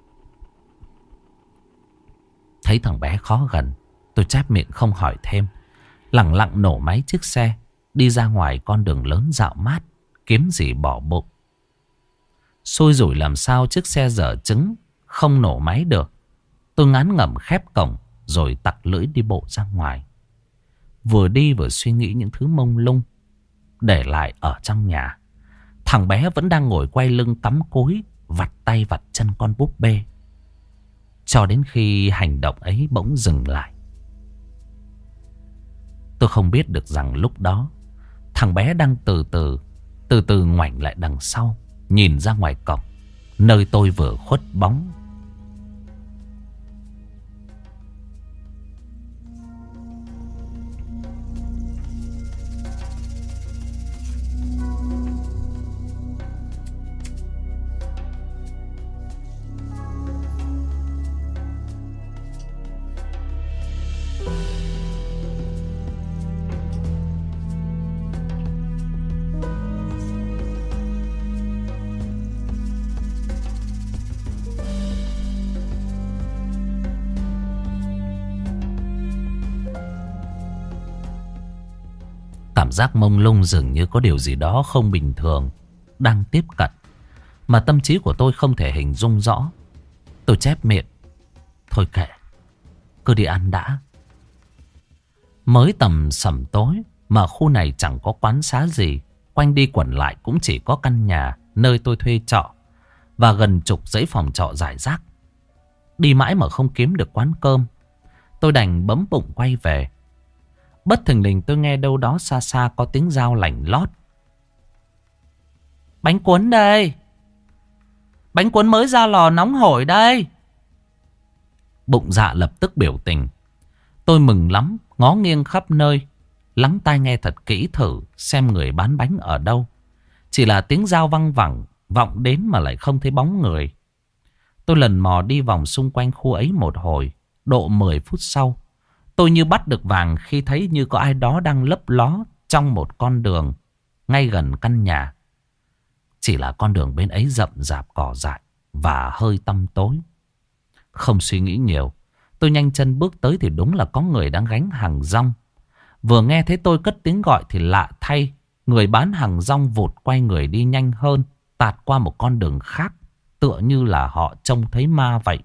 Thấy thằng bé khó gần, tôi chép miệng không hỏi thêm, lẳng lặng nổ máy chiếc xe, đi ra ngoài con đường lớn dạo mát, kiếm gì bỏ bụng. Xui rủi làm sao chiếc xe dở trứng, không nổ máy được. Tôi ngán ngẩm khép cổng, rồi tặc lưỡi đi bộ ra ngoài. Vừa đi vừa suy nghĩ những thứ mông lung để lại ở trong nhà. Thằng bé vẫn đang ngồi quay lưng cắm cúi, vặt tay vặt chân con búp bê, cho đến khi hành động ấy bỗng dừng lại. Tôi không biết được rằng lúc đó thằng bé đang từ từ ngoảnh lại đằng sau, nhìn ra ngoài cổng, nơi tôi vừa khuất bóng. Cảm giác mông lung dường như có điều gì đó không bình thường đang tiếp cận, mà tâm trí của tôi không thể hình dung rõ. Tôi chép miệng, thôi kệ, cứ đi ăn đã. Mới tầm sẩm tối mà khu này chẳng có quán xá gì, quanh đi quẩn lại cũng chỉ có căn nhà nơi tôi thuê trọ và gần chục dãy phòng trọ rải rác. Đi mãi mà không kiếm được quán cơm, tôi đành bấm bụng quay về. Bất thình lình tôi nghe đâu đó xa xa có tiếng dao lành lót. Bánh cuốn đây. Bánh cuốn mới ra lò nóng hổi đây. Bụng dạ lập tức biểu tình. Tôi mừng lắm, ngó nghiêng khắp nơi, lắng tai nghe thật kỹ thử xem người bán bánh ở đâu. Chỉ là tiếng dao văng vẳng vọng đến mà lại không thấy bóng người. Tôi lần mò đi vòng xung quanh khu ấy một hồi. Độ 10 phút sau, tôi như bắt được vàng khi thấy như có ai đó đang lấp ló trong một con đường ngay gần căn nhà. Chỉ là con đường bên ấy rậm rạp cỏ dại và hơi tăm tối. Không suy nghĩ nhiều, tôi nhanh chân bước tới thì đúng là có người đang gánh hàng rong. Vừa nghe thấy tôi cất tiếng gọi thì lạ thay, người bán hàng rong vụt quay người đi nhanh hơn, tạt qua một con đường khác, tựa như là họ trông thấy ma vậy.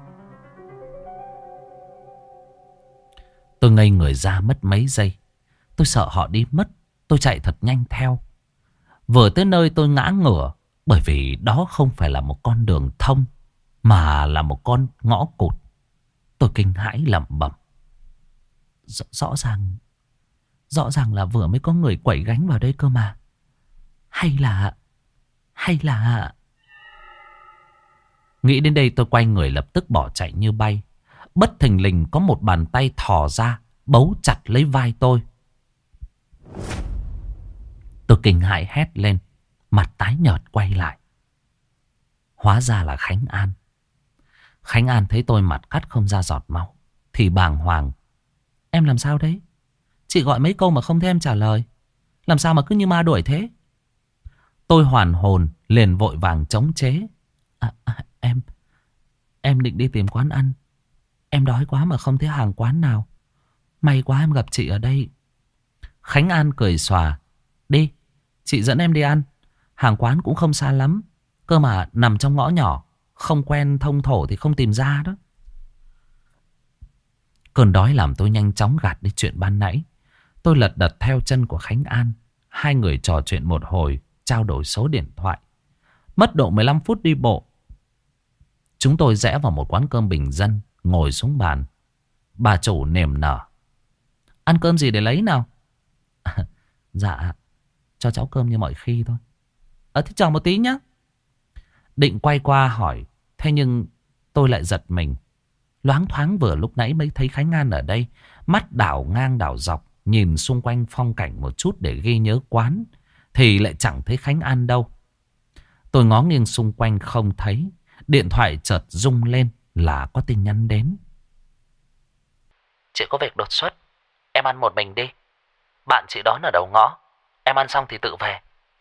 Tôi ngây người ra mất mấy giây. Tôi sợ họ đi mất, tôi chạy thật nhanh theo. Vừa tới nơi tôi ngã ngửa, bởi vì đó không phải là một con đường thông, mà là một con ngõ cụt. Tôi kinh hãi lẩm bẩm. Rõ ràng là vừa mới có người quẩy gánh vào đây cơ mà. Hay là... Nghĩ đến đây tôi quay người lập tức bỏ chạy như bay. Bất thình lình có một bàn tay thò ra, bấu chặt lấy vai tôi. Tôi kinh hãi hét lên, mặt tái nhợt quay lại. Hóa ra là Khánh An. Khánh An thấy tôi mặt cắt không ra giọt máu thì bàng hoàng. Em làm sao đấy? Chị gọi mấy câu mà không thấy em trả lời. Làm sao mà cứ như ma đuổi thế? Tôi hoàn hồn liền vội vàng chống chế. Em định đi tìm quán ăn. Em đói quá mà không thấy hàng quán nào. May quá em gặp chị ở đây. Khánh An cười xòa. Đi, chị dẫn em đi ăn. Hàng quán cũng không xa lắm, cơ mà nằm trong ngõ nhỏ, không quen thông thổ thì không tìm ra đó. Cơn đói làm tôi nhanh chóng gạt đi chuyện ban nãy. Tôi lật đật theo chân của Khánh An. Hai người trò chuyện một hồi, trao đổi số điện thoại. Mất độ 15 phút đi bộ, chúng tôi rẽ vào một quán cơm bình dân, ngồi xuống bàn. Bà chủ niềm nở. Ăn cơm gì để lấy nào? Dạ, cho cháu cơm như mọi khi thôi. Thế chờ một tí nhé. Định quay qua hỏi, thế nhưng tôi lại giật mình. Loáng thoáng vừa lúc nãy mới thấy Khánh An ở đây, mắt đảo ngang đảo dọc, nhìn xung quanh phong cảnh một chút để ghi nhớ quán, thì lại chẳng thấy Khánh An đâu. Tôi ngó nghiêng xung quanh không thấy. Điện thoại chợt rung lên là có tin nhắn đến. Chị có việc đột xuất, em ăn một mình đi. Bạn chị đón ở đầu ngõ, em ăn xong thì tự về.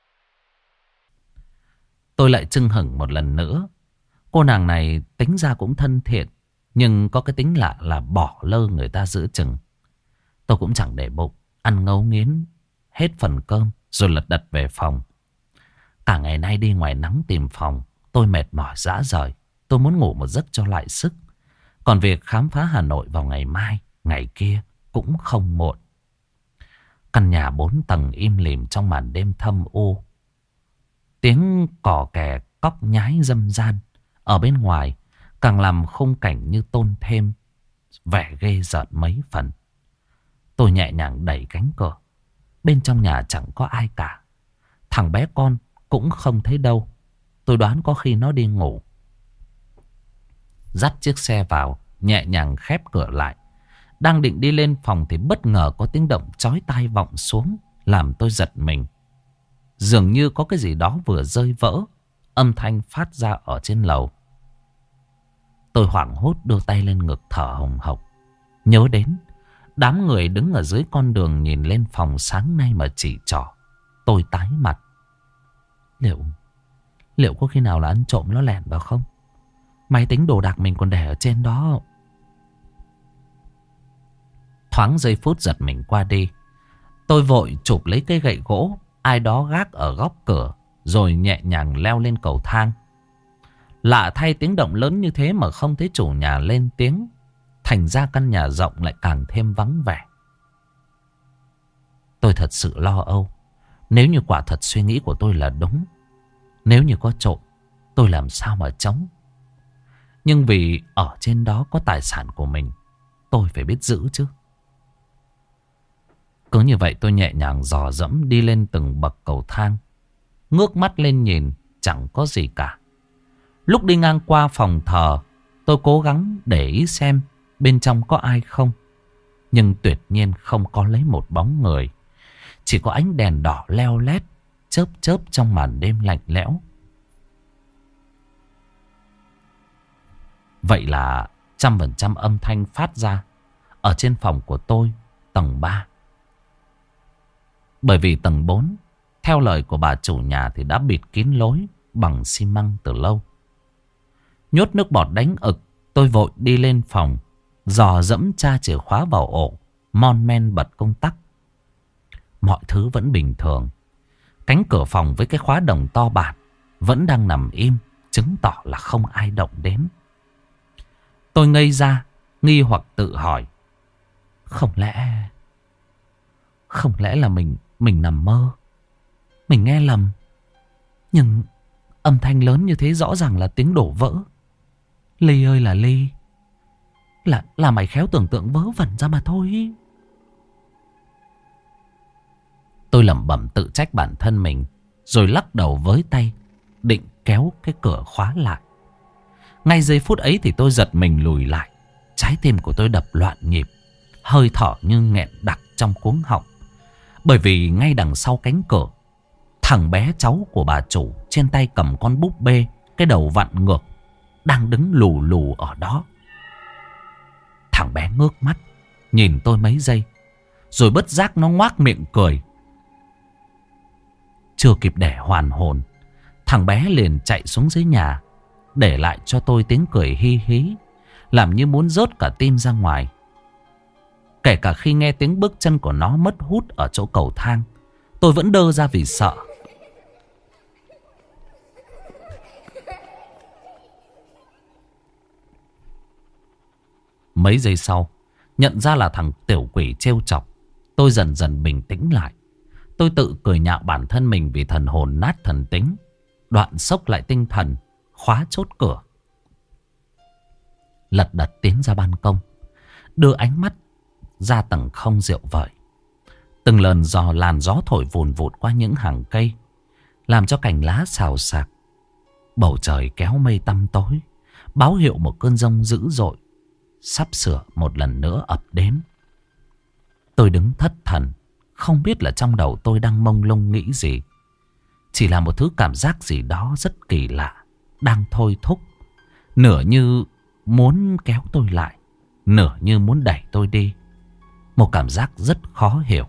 Tôi lại chưng hửng một lần nữa. Cô nàng này tính ra cũng thân thiện, nhưng có cái tính lạ là bỏ lơ người ta giữa chừng. Tôi cũng chẳng để bụng, ăn ngấu nghiến hết phần cơm rồi lật đật về phòng. Cả ngày nay đi ngoài nắng tìm phòng, tôi mệt mỏi rã rời. Tôi muốn ngủ một giấc cho lại sức. Còn việc khám phá Hà Nội vào ngày mai, ngày kia cũng không muộn. Căn nhà 4 tầng im lìm trong màn đêm thâm u. Tiếng cò kè cóc nhái râm ran ở bên ngoài càng làm khung cảnh như tôn thêm vẻ ghê rợn mấy phần. Tôi nhẹ nhàng đẩy cánh cửa. Bên trong nhà chẳng có ai cả. Thằng bé con cũng không thấy đâu. Tôi đoán có khi nó đi ngủ. Dắt chiếc xe vào, nhẹ nhàng khép cửa lại. Đang định đi lên phòng thì bất ngờ có tiếng động chói tai vọng xuống, làm tôi giật mình. Dường như có cái gì đó vừa rơi vỡ. Âm thanh phát ra ở trên lầu. Tôi hoảng hốt đưa tay lên ngực thở hồng hộc. Nhớ đến đám người đứng ở dưới con đường nhìn lên phòng sáng nay mà chỉ trỏ. Tôi tái mặt. Liệu có khi nào là ăn trộm nó lẻn vào không? Máy tính đồ đạc mình còn để ở trên đó. Thoáng giây phút giật mình qua đi. Tôi vội chụp lấy cây gậy gỗ ai đó gác ở góc cửa, rồi nhẹ nhàng leo lên cầu thang. Lạ thay, tiếng động lớn như thế mà không thấy chủ nhà lên tiếng. Thành ra căn nhà rộng lại càng thêm vắng vẻ. Tôi thật sự lo âu. Nếu như quả thật suy nghĩ của tôi là đúng, nếu như có trộm, tôi làm sao mà chống? Nhưng vì ở trên đó có tài sản của mình, tôi phải biết giữ chứ. Cứ như vậy tôi nhẹ nhàng dò dẫm đi lên từng bậc cầu thang. Ngước mắt lên nhìn, chẳng có gì cả. Lúc đi ngang qua phòng thờ, tôi cố gắng để ý xem bên trong có ai không. Nhưng tuyệt nhiên không có lấy một bóng người. Chỉ có ánh đèn đỏ leo lét, chớp chớp trong màn đêm lạnh lẽo. Vậy là 100% âm thanh phát ra ở trên phòng của tôi, tầng 3. Bởi vì tầng 4, theo lời của bà chủ nhà thì đã bịt kín lối bằng xi măng từ lâu. Nhốt nước bọt đánh ực, tôi vội đi lên phòng, dò dẫm tra chìa khóa vào ổ, mon men bật công tắc. Mọi thứ vẫn bình thường. Cánh cửa phòng với cái khóa đồng to bản vẫn đang nằm im, chứng tỏ là không ai động đến. Tôi ngây ra, nghi hoặc tự hỏi. Không lẽ là mình nằm mơ? Mình nghe lầm. Nhưng âm thanh lớn như thế rõ ràng là tiếng đổ vỡ. Ly ơi là Ly, là mày khéo tưởng tượng vớ vẩn ra mà thôi. Tôi lẩm bẩm tự trách bản thân mình, rồi lắc đầu với tay, định kéo cái cửa khóa lại. Ngay giây phút ấy thì tôi giật mình lùi lại. Trái tim của tôi đập loạn nhịp, hơi thở như nghẹn đặc trong cuống họng. Bởi vì ngay đằng sau cánh cửa, thằng bé cháu của bà chủ trên tay cầm con búp bê, cái đầu vặn ngược, đang đứng lù lù ở đó. Thằng bé ngước mắt nhìn tôi mấy giây, rồi bất giác nó ngoác miệng cười. Chưa kịp để hoàn hồn, thằng bé liền chạy xuống dưới nhà, để lại cho tôi tiếng cười hi hí, làm như muốn rớt cả tim ra ngoài. Kể cả khi nghe tiếng bước chân của nó mất hút ở chỗ cầu thang, tôi vẫn đơ ra vì sợ. Mấy giây sau, nhận ra là thằng tiểu quỷ trêu chọc, tôi dần dần bình tĩnh lại. Tôi tự cười nhạo bản thân mình vì thần hồn nát thần tính. Đoạn xốc lại tinh thần, khóa chốt cửa. Lật đật tiến ra ban công, đưa ánh mắt ra tầng không rượu vời. Từng làn gió thổi vùn vụt qua những hàng cây, làm cho cành lá xào xạc. Bầu trời kéo mây tăm tối, báo hiệu một cơn giông dữ dội sắp sửa một lần nữa ập đến. Tôi đứng thất thần, không biết là trong đầu tôi đang mông lung nghĩ gì. Chỉ là một thứ cảm giác gì đó rất kỳ lạ đang thôi thúc, nửa như muốn kéo tôi lại, nửa như muốn đẩy tôi đi. Một cảm giác rất khó hiểu.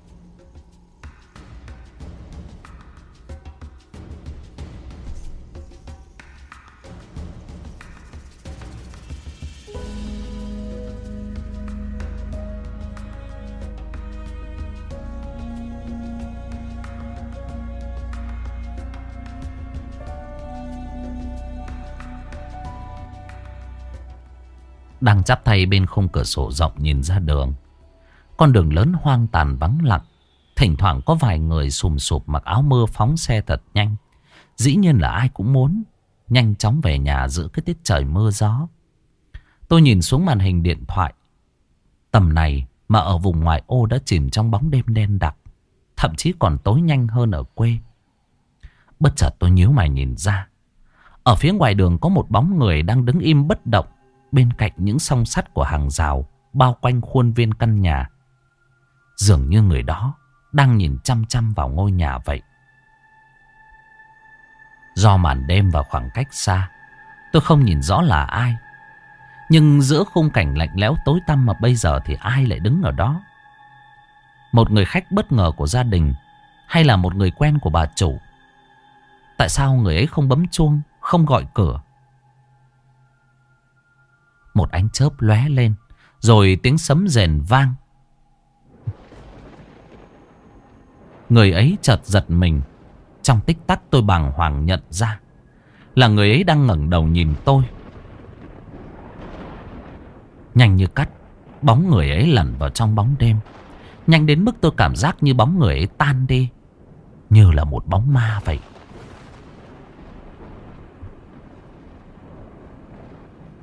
Đang chắp tay bên khung cửa sổ rộng nhìn ra đường. Con đường lớn hoang tàn vắng lặng. Thỉnh thoảng có vài người sùm sụp mặc áo mưa phóng xe thật nhanh. Dĩ nhiên là ai cũng muốn nhanh chóng về nhà giữa cái tiết trời mưa gió. Tôi nhìn xuống màn hình điện thoại. Tầm này mà ở vùng ngoại ô đã chìm trong bóng đêm đen đặc, thậm chí còn tối nhanh hơn ở quê. Bất chợt tôi nhíu mày nhìn ra. Ở phía ngoài đường có một bóng người đang đứng im bất động bên cạnh những song sắt của hàng rào bao quanh khuôn viên căn nhà. Dường như người đó đang nhìn chăm chăm vào ngôi nhà vậy. Do màn đêm và khoảng cách xa, tôi không nhìn rõ là ai. Nhưng giữa khung cảnh lạnh lẽo tối tăm mà bây giờ thì ai lại đứng ở đó? Một người khách bất ngờ của gia đình, hay là một người quen của bà chủ? Tại sao người ấy không bấm chuông, không gọi cửa? Một ánh chớp lóe lên, rồi tiếng sấm rền vang. Người ấy chợt giật mình. Trong tích tắc tôi bàng hoàng nhận ra là người ấy đang ngẩng đầu nhìn tôi. Nhanh như cắt, bóng người ấy lẩn vào trong bóng đêm. Nhanh đến mức tôi cảm giác như bóng người ấy tan đi, như là một bóng ma vậy.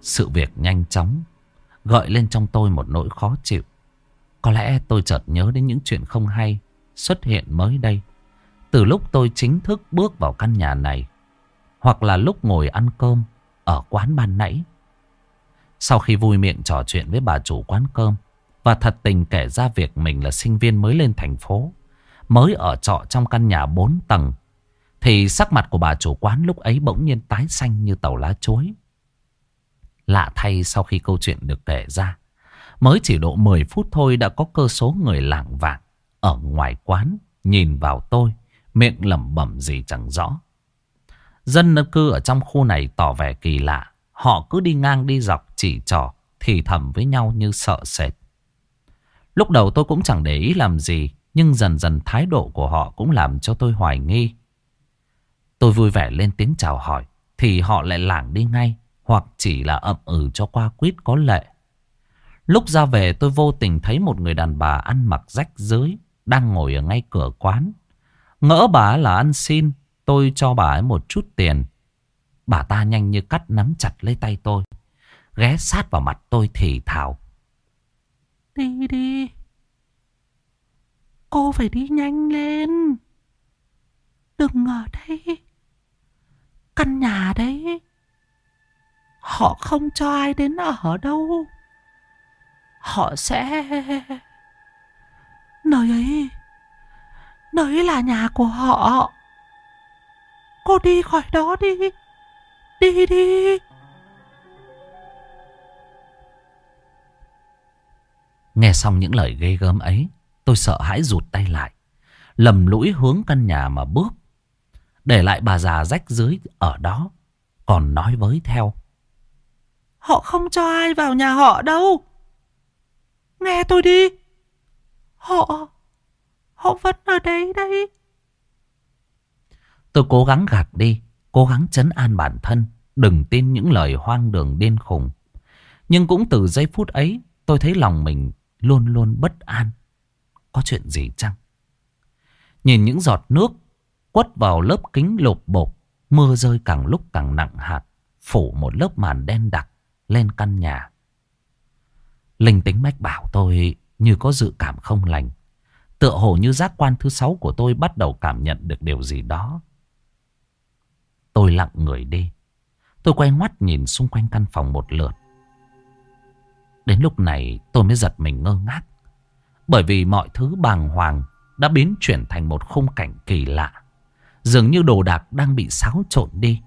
Sự việc nhanh chóng gợi lên trong tôi một nỗi khó chịu. Có lẽ tôi chợt nhớ đến những chuyện không hay xuất hiện mới đây, từ lúc tôi chính thức bước vào căn nhà này, hoặc là lúc ngồi ăn cơm ở quán ban nãy. Sau khi vui miệng trò chuyện với bà chủ quán cơm và thật tình kể ra việc mình là sinh viên mới lên thành phố, mới ở trọ trong căn nhà 4 tầng, thì sắc mặt của bà chủ quán lúc ấy bỗng nhiên tái xanh như tàu lá chuối. Lạ thay, sau khi câu chuyện được kể ra, mới chỉ độ 10 phút thôi đã có cơ số người lảng vảng ở ngoài quán nhìn vào tôi, miệng lẩm bẩm gì chẳng rõ. Dân cư ở trong khu này tỏ vẻ kỳ lạ. Họ cứ đi ngang đi dọc chỉ trỏ, thì thầm với nhau như sợ sệt. Lúc đầu tôi cũng chẳng để ý làm gì, nhưng dần dần thái độ của họ cũng làm cho tôi hoài nghi. Tôi vui vẻ lên tiếng chào hỏi, thì họ lại lảng đi ngay, hoặc chỉ là ậm ừ cho qua quýt có lệ. Lúc ra về tôi vô tình thấy một người đàn bà ăn mặc rách rưới đang ngồi ở ngay cửa quán. Ngỡ bà là ăn xin, tôi cho bà ấy một chút tiền. Bà ta nhanh như cắt nắm chặt lấy tay tôi, ghé sát vào mặt tôi thì thào: "Đi đi, cô phải đi nhanh lên. Đừng ở đây. Căn nhà đấy họ không cho ai đến ở đâu. Họ sẽ... Nơi ấy là nhà của họ. Cô đi khỏi đó đi. Đi đi." Nghe xong những lời ghê gớm ấy, tôi sợ hãi rụt tay lại, lầm lũi hướng căn nhà mà bước, để lại bà già rách rưới ở đó, còn nói với theo: "Họ không cho ai vào nhà họ đâu. Nghe tôi đi. Họ vẫn ở đây đây." Tôi cố gắng gạt đi, cố gắng trấn an bản thân, đừng tin những lời hoang đường điên khùng. Nhưng cũng từ giây phút ấy, tôi thấy lòng mình luôn luôn bất an. Có chuyện gì chăng? Nhìn những giọt nước quất vào lớp kính lộp bộp, mưa rơi càng lúc càng nặng hạt, phủ một lớp màn đen đặc lên căn nhà. Linh tính mách bảo tôi như có dự cảm không lành. Tựa hồ như giác quan thứ 6 của tôi bắt đầu cảm nhận được điều gì đó. Tôi lặng người đi. Tôi quay ngoắt nhìn xung quanh căn phòng một lượt. Đến lúc này tôi mới giật mình ngơ ngác, bởi vì mọi thứ bàng hoàng đã biến chuyển thành một khung cảnh kỳ lạ. Dường như đồ đạc đang bị xáo trộn đi.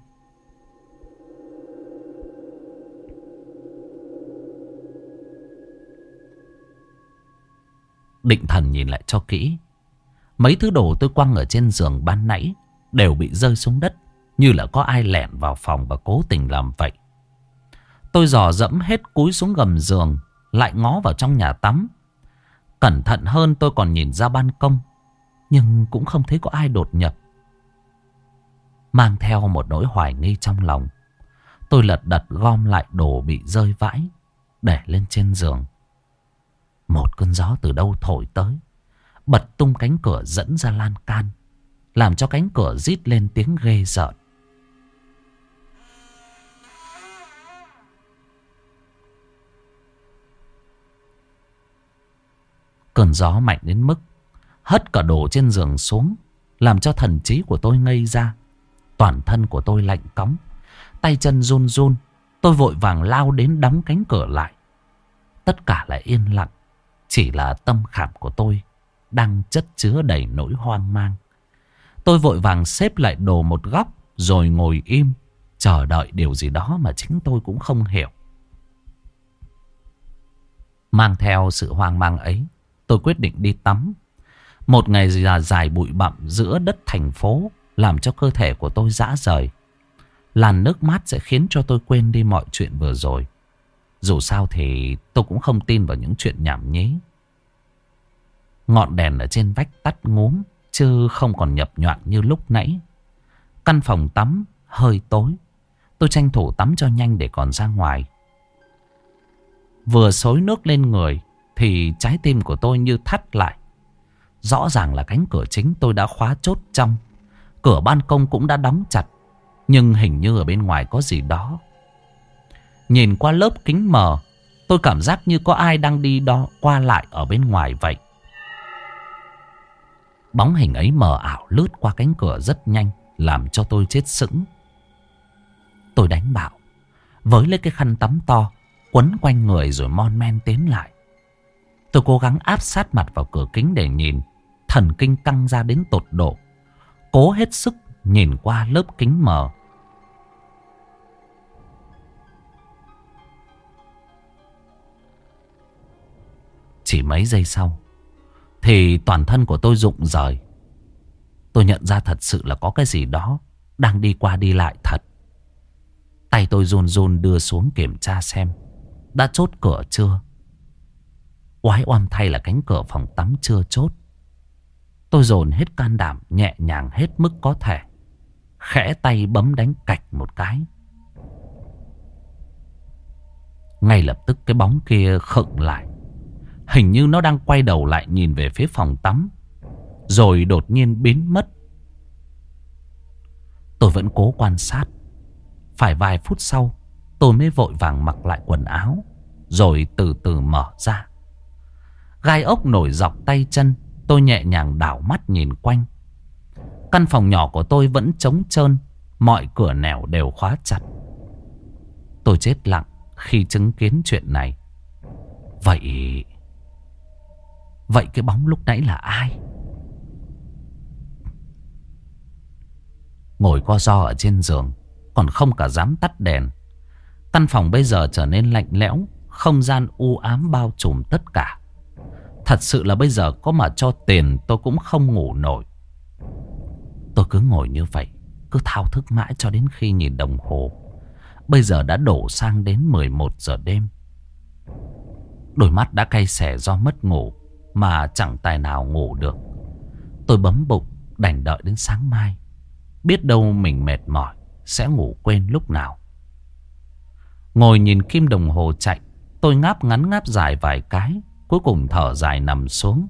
Định thần nhìn lại cho kỹ, mấy thứ đồ tôi quăng ở trên giường ban nãy đều bị rơi xuống đất, như là có ai lẻn vào phòng và cố tình làm vậy. Tôi dò dẫm hết cúi xuống gầm giường, lại ngó vào trong nhà tắm. Cẩn thận hơn tôi còn nhìn ra ban công, nhưng cũng không thấy có ai đột nhập. Mang theo một nỗi hoài nghi trong lòng, tôi lật đật gom lại đồ bị rơi vãi, để lên trên giường. Một cơn gió từ đâu thổi tới, bật tung cánh cửa dẫn ra lan can, làm cho cánh cửa rít lên tiếng ghê rợn. Cơn gió mạnh đến mức hất cả đồ trên giường xuống, làm cho thần trí của tôi ngây ra. Toàn thân của tôi lạnh cóng, tay chân run run. Tôi vội vàng lao đến đóng cánh cửa lại. Tất cả lại yên lặng, chỉ là tâm khảm của tôi đang chất chứa đầy nỗi hoang mang. Tôi vội vàng xếp lại đồ một góc, rồi ngồi im, chờ đợi điều gì đó mà chính tôi cũng không hiểu. Mang theo sự hoang mang ấy, tôi quyết định đi tắm. Một ngày dài bụi bặm giữa đất thành phố làm cho cơ thể của tôi rã rời. Làn nước mát sẽ khiến cho tôi quên đi mọi chuyện vừa rồi. Dù sao thì tôi cũng không tin vào những chuyện nhảm nhí. Ngọn đèn ở trên vách tắt ngúm, chứ không còn nhập nhoạng như lúc nãy. Căn phòng tắm hơi tối. Tôi tranh thủ tắm cho nhanh để còn ra ngoài. Vừa xối nước lên người thì trái tim của tôi như thắt lại. Rõ ràng là cánh cửa chính tôi đã khóa chốt trong, cửa ban công cũng đã đóng chặt, nhưng hình như ở bên ngoài có gì đó. Nhìn qua lớp kính mờ, tôi cảm giác như có ai đang đi đó qua lại ở bên ngoài vậy. Bóng hình ấy mờ ảo lướt qua cánh cửa rất nhanh, làm cho tôi chết sững. Tôi đánh bạo, với lấy cái khăn tắm to, quấn quanh người rồi mon men tiến lại. Tôi cố gắng áp sát mặt vào cửa kính để nhìn, thần kinh căng ra đến tột độ. Cố hết sức nhìn qua lớp kính mờ. Chỉ mấy giây sau thì toàn thân của tôi rụng rời. Tôi nhận ra thật sự là có cái gì đó đang đi qua đi lại thật. Tay tôi run run đưa xuống kiểm tra xem đã chốt cửa chưa. Oái oăm thay là cánh cửa phòng tắm chưa chốt. Tôi dồn hết can đảm, nhẹ nhàng hết mức có thể, khẽ tay bấm đánh cạch một cái. Ngay lập tức cái bóng kia khựng lại. Hình như nó đang quay đầu lại nhìn về phía phòng tắm, rồi đột nhiên biến mất. Tôi vẫn cố quan sát. Phải vài phút sau, tôi mới vội vàng mặc lại quần áo, rồi từ từ mở ra. Gai ốc nổi dọc tay chân. Tôi nhẹ nhàng đảo mắt nhìn quanh. Căn phòng nhỏ của tôi vẫn trống trơn, mọi cửa nẻo đều khóa chặt. Tôi chết lặng khi chứng kiến chuyện này. Vậy cái bóng lúc nãy là ai? Ngồi co ro ở trên giường, còn không cả dám tắt đèn. Căn phòng bây giờ trở nên lạnh lẽo, không gian u ám bao trùm tất cả. Thật sự là bây giờ có mà cho tiền tôi cũng không ngủ nổi. Tôi cứ ngồi như vậy, cứ thao thức mãi cho đến khi nhìn đồng hồ. Bây giờ đã đổ sang đến 11 giờ đêm. Đôi mắt đã cay xè do mất ngủ, mà chẳng tài nào ngủ được. Tôi bấm bụng đành đợi đến sáng mai. Biết đâu mình mệt mỏi sẽ ngủ quên lúc nào. Ngồi nhìn kim đồng hồ chạy, tôi ngáp ngắn ngáp dài vài cái, cuối cùng thở dài nằm xuống.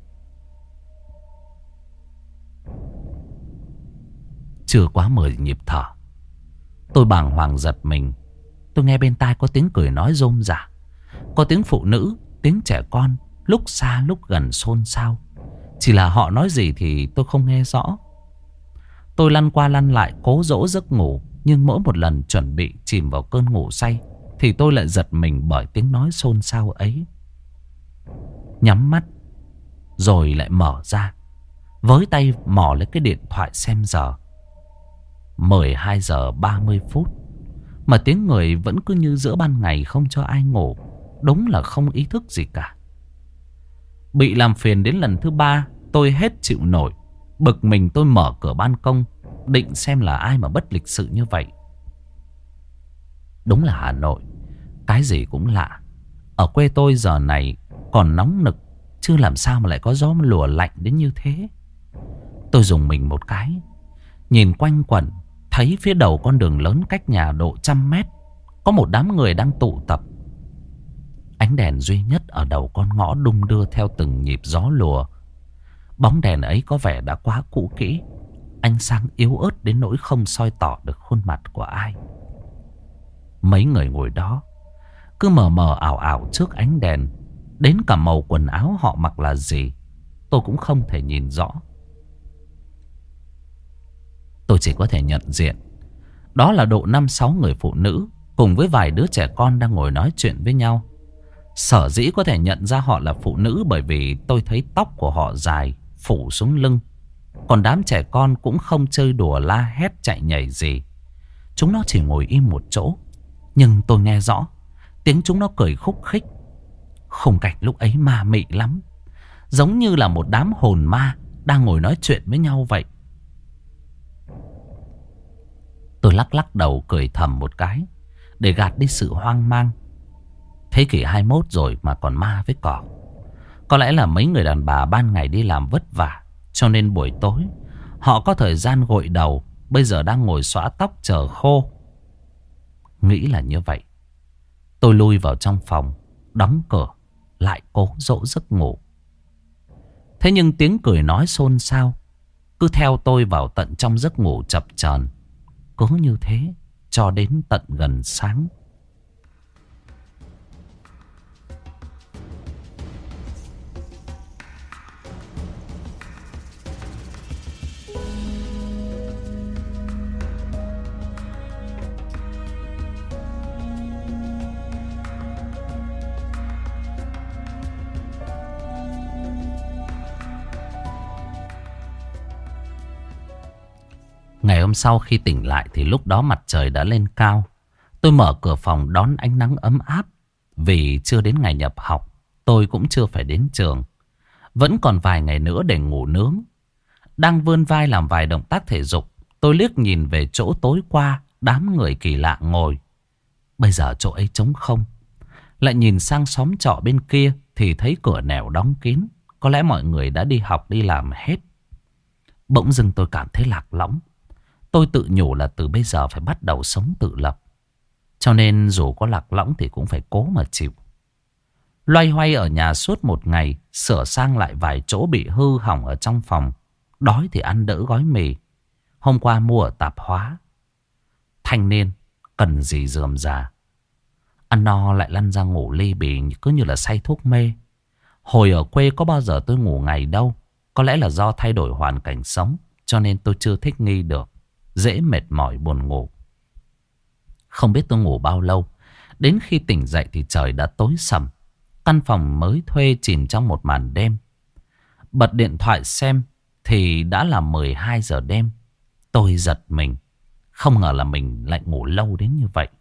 Chưa quá 10 nhịp thở, tôi bàng hoàng giật mình. Tôi nghe bên tai có tiếng cười nói rôm rả, có tiếng phụ nữ, tiếng trẻ con, lúc xa lúc gần xôn xao. Chỉ là họ nói gì thì tôi không nghe rõ. Tôi lăn qua lăn lại cố dỗ giấc ngủ, nhưng mỗi một lần chuẩn bị chìm vào cơn ngủ say thì tôi lại giật mình bởi tiếng nói xôn xao ấy. Nhắm mắt rồi lại mở ra, với tay mò lấy cái điện thoại xem giờ. 12 giờ 30 phút mà tiếng người vẫn cứ như giữa ban ngày không cho ai ngủ. Đúng là không ý thức gì cả. Bị làm phiền đến lần thứ 3, tôi hết chịu nổi. Bực mình tôi mở cửa ban công, định xem là ai mà bất lịch sự như vậy. Đúng là Hà Nội, cái gì cũng lạ. Ở quê tôi giờ này còn nóng nực, chứ làm sao mà lại có gió lùa lạnh đến như thế. Tôi rùng mình một cái, nhìn quanh quẩn, thấy phía đầu con đường lớn cách nhà độ 100 mét có một đám người đang tụ tập. Ánh đèn duy nhất ở đầu con ngõ đung đưa theo từng nhịp gió lùa. Bóng đèn ấy có vẻ đã quá cũ kỹ, ánh sáng yếu ớt đến nỗi không soi tỏ được khuôn mặt của ai. Mấy người ngồi đó cứ mờ mờ ảo ảo trước ánh đèn. Đến cả màu quần áo họ mặc là gì tôi cũng không thể nhìn rõ. Tôi chỉ có thể nhận diện đó là độ 5-6 người phụ nữ cùng với vài đứa trẻ con đang ngồi nói chuyện với nhau. Sở dĩ có thể nhận ra họ là phụ nữ bởi vì tôi thấy tóc của họ dài phủ xuống lưng. Còn đám trẻ con cũng không chơi đùa la hét chạy nhảy gì. Chúng nó chỉ ngồi im một chỗ. Nhưng tôi nghe rõ tiếng chúng nó cười khúc khích. Khung cảnh lúc ấy ma mị lắm, giống như là một đám hồn ma đang ngồi nói chuyện với nhau vậy. Tôi lắc lắc đầu cười thầm một cái để gạt đi sự hoang mang. Thế kỷ 21 rồi mà còn ma với cỏ. Có lẽ là mấy người đàn bà ban ngày đi làm vất vả, cho nên buổi tối họ có thời gian gội đầu, bây giờ đang ngồi xõa tóc chờ khô. Nghĩ là như vậy, tôi lui vào trong phòng, đóng cửa, lại cố dỗ giấc ngủ. Thế nhưng tiếng cười nói xôn xao cứ theo tôi vào tận trong giấc ngủ chập chờn. Cứ như thế cho đến tận gần sáng. Ngày hôm sau khi tỉnh lại thì lúc đó mặt trời đã lên cao. Tôi mở cửa phòng đón ánh nắng ấm áp. Vì chưa đến ngày nhập học, tôi cũng chưa phải đến trường. Vẫn còn vài ngày nữa để ngủ nướng. Đang vươn vai làm vài động tác thể dục, tôi liếc nhìn về chỗ tối qua đám người kỳ lạ ngồi. Bây giờ chỗ ấy trống không. Lại nhìn sang xóm trọ bên kia thì thấy cửa nẻo đóng kín. Có lẽ mọi người đã đi học đi làm hết. Bỗng dưng tôi cảm thấy lạc lõng. Tôi tự nhủ là từ bây giờ phải bắt đầu sống tự lập. Cho nên dù có lạc lõng thì cũng phải cố mà chịu. Loay hoay ở nhà suốt một ngày, sửa sang lại vài chỗ bị hư hỏng ở trong phòng. Đói thì ăn đỡ gói mì. Hôm qua mua ở tạp hóa. Thanh niên, cần gì rườm rà. Ăn no lại lăn ra ngủ ly bì cứ như là say thuốc mê. Hồi ở quê có bao giờ tôi ngủ ngày đâu. Có lẽ là do thay đổi hoàn cảnh sống, cho nên tôi chưa thích nghi được. Dễ mệt mỏi buồn ngủ. Không biết tôi ngủ bao lâu. Đến khi tỉnh dậy thì trời đã tối sầm. Căn phòng mới thuê chìm trong một màn đêm. Bật điện thoại xem thì đã là 12 giờ đêm. Tôi giật mình. Không ngờ là mình lại ngủ lâu đến như vậy.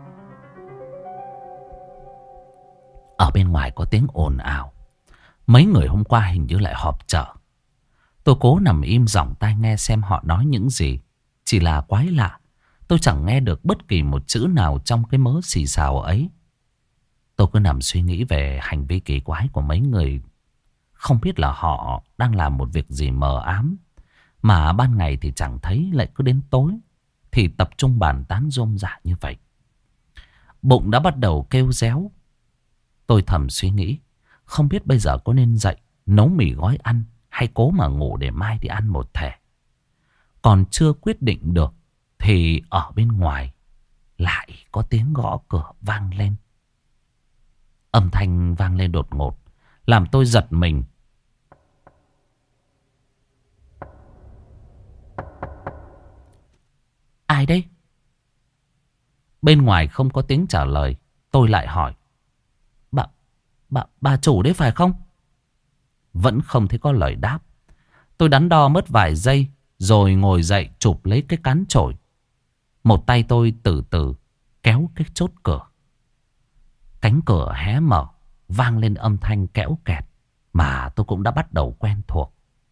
Ở bên ngoài có tiếng ồn ào. Mấy người hôm qua hình như lại họp chợ. Tôi cố nằm im giỏng tai nghe xem họ nói những gì. Chỉ là quái lạ. Tôi chẳng nghe được bất kỳ một chữ nào trong cái mớ xì xào ấy. Tôi cứ nằm suy nghĩ về hành vi kỳ quái của mấy người. Không biết là họ đang làm một việc gì mờ ám. Mà ban ngày thì chẳng thấy, lại cứ đến tối thì tập trung bàn tán rôm rả như vậy. Bụng đã bắt đầu kêu réo. Tôi thầm suy nghĩ, không biết bây giờ có nên dậy nấu mì gói ăn hay cố mà ngủ để mai đi ăn một thể. Còn chưa quyết định được thì ở bên ngoài lại có tiếng gõ cửa vang lên. Âm thanh vang lên đột ngột, làm tôi giật mình. Ai đấy? Bên ngoài không có tiếng trả lời. Tôi lại hỏi. Bà chủ đấy phải không? Vẫn không thấy có lời đáp. Tôi đắn đo mất vài giây rồi ngồi dậy chụp lấy cái cán chổi. Một tay tôi từ từ kéo cái chốt cửa. Cánh cửa hé mở, vang lên âm thanh kéo kẹt mà tôi cũng đã bắt đầu quen thuộc.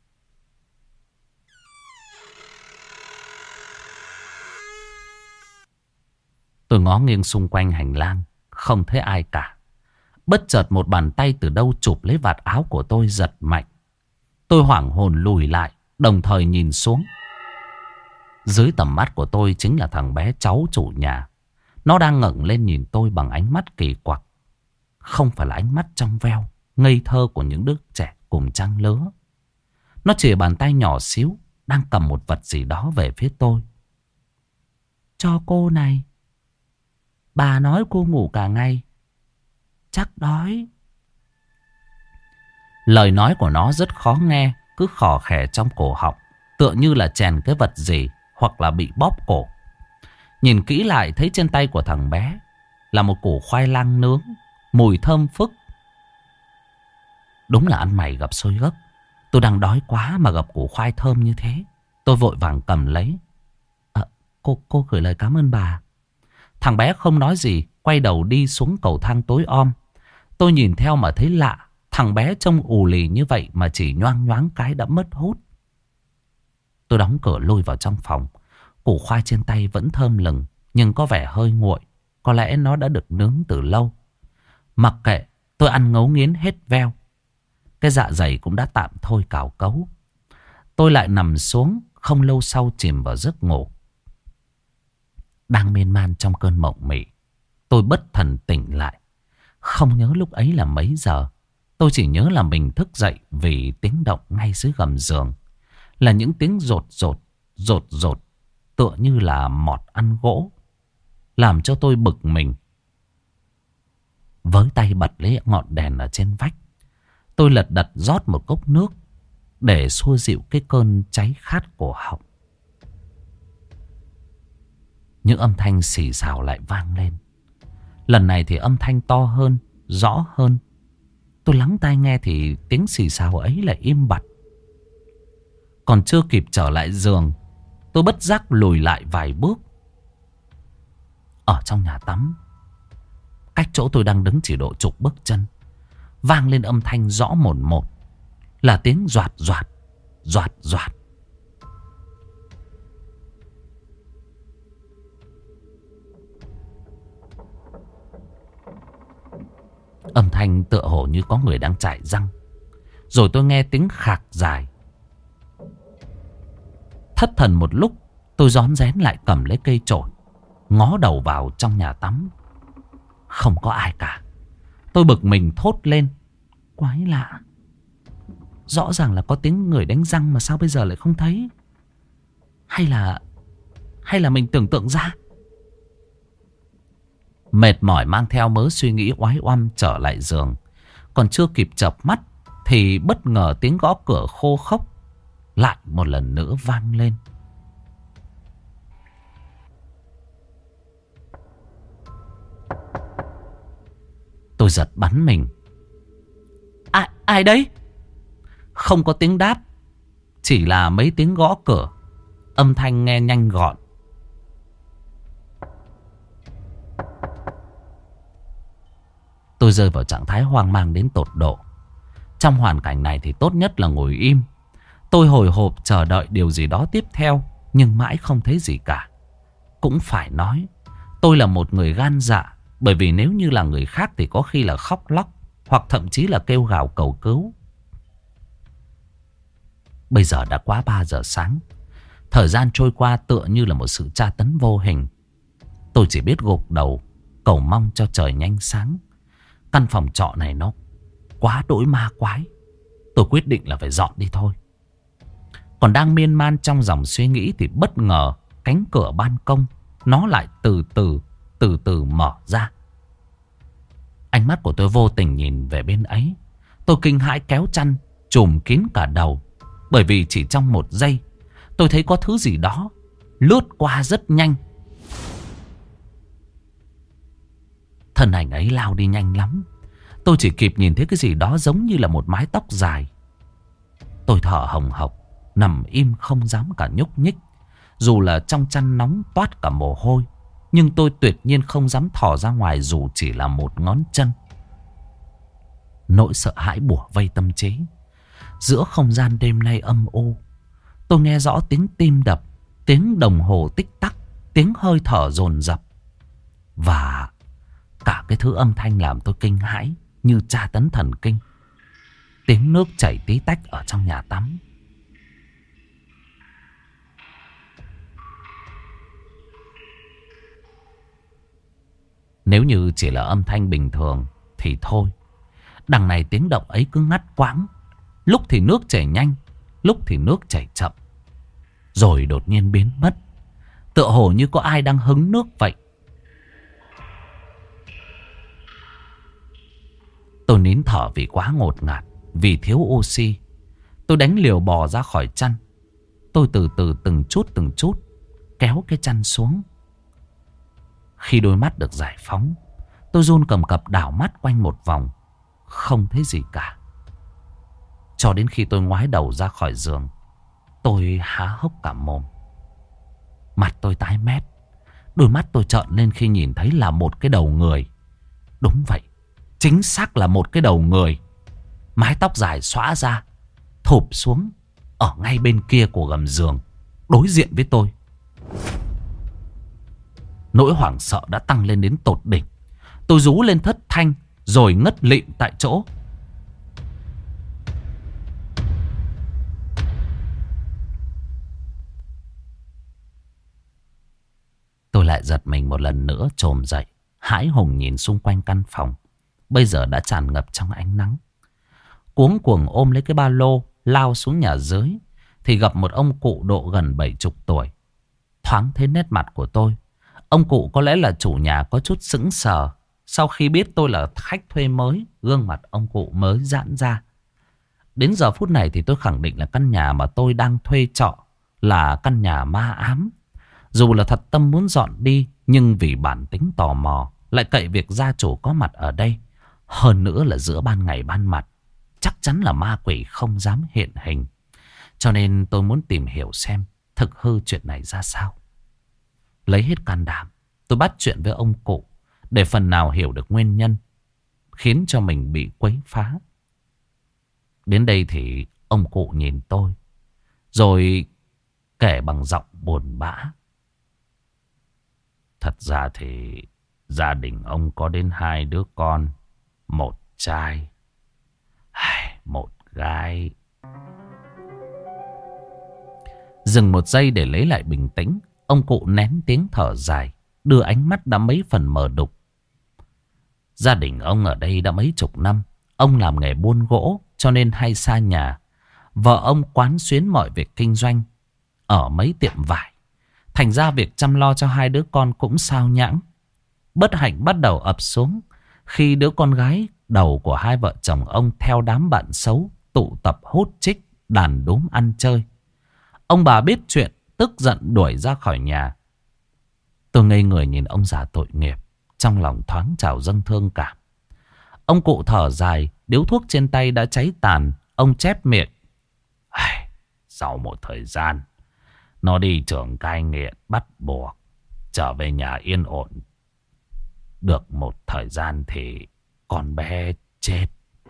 Tôi ngó nghiêng xung quanh hành lang, không thấy ai cả. Bất chợt một bàn tay từ đâu chụp lấy vạt áo của tôi giật mạnh. Tôi hoảng hồn lùi lại, đồng thời nhìn xuống. Dưới tầm mắt của tôi chính là thằng bé cháu chủ nhà. Nó đang ngẩng lên nhìn tôi bằng ánh mắt kỳ quặc. Không phải là ánh mắt trong veo, ngây thơ của những đứa trẻ cùng trang lứa. Nó chỉ bàn tay nhỏ xíu, đang cầm một vật gì đó về phía tôi. Cho cô này. Bà nói cô ngủ cả ngày, chắc đói. Lời nói của nó rất khó nghe, cứ khò khè trong cổ họng, tựa như là chèn cái vật gì hoặc là bị bóp cổ. Nhìn kỹ lại thấy trên tay của thằng bé là một củ khoai lang nướng, mùi thơm phức. Đúng là ăn mày gặp xôi gấc. Tôi đang đói quá mà gặp củ khoai thơm như thế. Tôi vội vàng cầm lấy. Cô gửi lời cảm ơn bà. Thằng bé không nói gì, quay đầu đi xuống cầu thang tối om. Tôi nhìn theo mà thấy lạ. Thằng bé trông ù lì như vậy mà chỉ nhoang nhoáng cái đã mất hút. Tôi đóng cửa lôi vào trong phòng. Củ khoai trên tay vẫn thơm lừng, nhưng có vẻ hơi nguội. Có lẽ nó đã được nướng từ lâu. Mặc kệ, tôi ăn ngấu nghiến hết veo. Cái dạ dày cũng đã tạm thôi cào cấu. Tôi lại nằm xuống, không lâu sau chìm vào giấc ngủ. Đang miên man trong cơn mộng mị, tôi bất thần tỉnh lại. Không nhớ lúc ấy là mấy giờ. Tôi chỉ nhớ là mình thức dậy vì tiếng động ngay dưới gầm giường. Là những tiếng rột rột, tựa như là mọt ăn gỗ, làm cho tôi bực mình. Với tay bật lấy ngọn đèn ở trên vách, tôi lật đật rót một cốc nước để xua dịu cái cơn cháy khát cổ họng. Những âm thanh xì xào lại vang lên. Lần này thì âm thanh to hơn, rõ hơn. Tôi lắng tai nghe thì tiếng xì xào ấy lại im bặt. Còn chưa kịp trở lại giường Tôi bất giác lùi lại vài bước. Ở trong nhà tắm, cách chỗ tôi đang đứng chỉ độ chục bước chân, vang lên âm thanh rõ mồn một, là tiếng doạt doạt, doạt doạt. Âm thanh tựa hồ như có người đang chải răng. Rồi tôi nghe tiếng khạc dài. Thất thần một lúc, tôi rón rén lại cầm lấy cây chổi, ngó đầu vào trong nhà tắm. Không có ai cả. Tôi bực mình thốt lên. Quái lạ, rõ ràng là có tiếng người đánh răng mà sao bây giờ lại không thấy? Hay là mình tưởng tượng ra? Mệt mỏi mang theo mớ suy nghĩ oái oăm trở lại giường. Còn chưa kịp chợp mắt thì bất ngờ tiếng gõ cửa khô khốc lại một lần nữa vang lên. Tôi giật bắn mình. Ai đấy? Không có tiếng đáp, chỉ là mấy tiếng gõ cửa, âm thanh nghe nhanh gọn. Tôi rơi vào trạng thái hoang mang đến tột độ. Trong hoàn cảnh này thì tốt nhất là ngồi im. Tôi hồi hộp chờ đợi điều gì đó tiếp theo, nhưng mãi không thấy gì cả. Cũng phải nói, tôi là một người gan dạ. Bởi vì nếu như là người khác thì có khi là khóc lóc, hoặc thậm chí là kêu gào cầu cứu. Bây giờ đã quá 3 giờ sáng. Thời gian trôi qua tựa như là một sự tra tấn vô hình. Tôi chỉ biết gục đầu cầu mong cho trời nhanh sáng. Căn phòng trọ này nó quá đỗi ma quái. Tôi quyết định là phải dọn đi thôi. Còn đang miên man trong dòng suy nghĩ thì bất ngờ cánh cửa ban công nó lại từ từ mở ra. Ánh mắt của tôi vô tình nhìn về bên ấy. Tôi kinh hãi kéo chăn trùm kín cả đầu. Bởi vì chỉ trong một giây tôi thấy có thứ gì đó lướt qua rất nhanh. Thân ảnh ấy lao đi nhanh lắm. Tôi chỉ kịp nhìn thấy cái gì đó giống như là một mái tóc dài. Tôi thở hồng hộc, nằm im không dám cả nhúc nhích. Dù là trong chăn nóng toát cả mồ hôi, nhưng tôi tuyệt nhiên không dám thò ra ngoài dù chỉ là một ngón chân. Nỗi sợ hãi bủa vây tâm trí. Giữa không gian đêm nay âm u, tôi nghe rõ tiếng tim đập, tiếng đồng hồ tích tắc, tiếng hơi thở dồn dập. Và cả cái thứ âm thanh làm tôi kinh hãi như tra tấn thần kinh. Tiếng nước chảy tí tách ở trong nhà tắm. Nếu như chỉ là âm thanh bình thường thì thôi. Đằng này tiếng động ấy cứ ngắt quãng. Lúc thì nước chảy nhanh, lúc thì nước chảy chậm. Rồi đột nhiên biến mất. Tựa hồ như có ai đang hứng nước vậy. Tôi nín thở vì quá ngột ngạt, vì thiếu oxy. Tôi đánh liều bò ra khỏi chăn. Tôi từ từ từng chút kéo cái chăn xuống. Khi đôi mắt được giải phóng, tôi run cầm cập đảo mắt quanh một vòng. Không thấy gì cả. Cho đến khi tôi ngoái đầu ra khỏi giường, tôi há hốc cả mồm. Mặt tôi tái mét. Đôi mắt tôi trợn lên khi nhìn thấy là một cái đầu người. Đúng vậy, chính xác là một cái đầu người. Mái tóc dài xõa ra, thụp xuống ở ngay bên kia của gầm giường, đối diện với tôi. Nỗi hoảng sợ đã tăng lên đến tột đỉnh. Tôi rú lên thất thanh rồi ngất lịm tại chỗ. Tôi lại giật mình một lần nữa chồm dậy, hãi hùng nhìn xung quanh căn phòng. Bây giờ đã tràn ngập trong ánh nắng. Cuống cuồng ôm lấy cái ba lô lao xuống nhà dưới thì gặp một ông cụ độ gần 70 tuổi. Thoáng thấy nét mặt của tôi, ông cụ có lẽ là chủ nhà có chút sững sờ. Sau khi biết tôi là khách thuê mới, gương mặt ông cụ mới giãn ra. Đến giờ phút này thì tôi khẳng định là căn nhà mà tôi đang thuê trọ là căn nhà ma ám. Dù là thật tâm muốn dọn đi, nhưng vì bản tính tò mò lại cậy việc gia chủ có mặt ở đây. Hơn nữa là giữa ban ngày ban mặt, chắc chắn là ma quỷ không dám hiện hình. Cho nên tôi muốn tìm hiểu xem thực hư chuyện này ra sao. Lấy hết can đảm, tôi bắt chuyện với ông cụ để phần nào hiểu được nguyên nhân khiến cho mình bị quấy phá. Đến đây thì ông cụ nhìn tôi, rồi kể bằng giọng buồn bã. Thật ra thì gia đình ông có đến 2 đứa con, 1 trai, 1 gái. Dừng một giây để lấy lại bình tĩnh, ông cụ nén tiếng thở dài, đưa ánh mắt đã mấy phần mờ đục. Gia đình ông ở đây đã mấy chục năm. Ông làm nghề buôn gỗ cho nên hay xa nhà. Vợ ông quán xuyến mọi việc kinh doanh ở mấy tiệm vải. Thành ra việc chăm lo cho 2 đứa con cũng sao nhãng. Bất hạnh bắt đầu ập xuống khi đứa con gái đầu của 2 vợ chồng ông theo đám bạn xấu tụ tập hút chích, đàn đúm ăn chơi. Ông bà biết chuyện tức giận đuổi ra khỏi nhà. Tôi ngây người nhìn ông già tội nghiệp, trong lòng thoáng trào dâng thương cảm. Ông cụ thở dài, điếu thuốc trên tay đã cháy tàn. Ông chép miệng: sau một thời gian, nó đi trường cai nghiện bắt buộc, trở về nhà yên ổn. Được một thời gian thì con bé chết.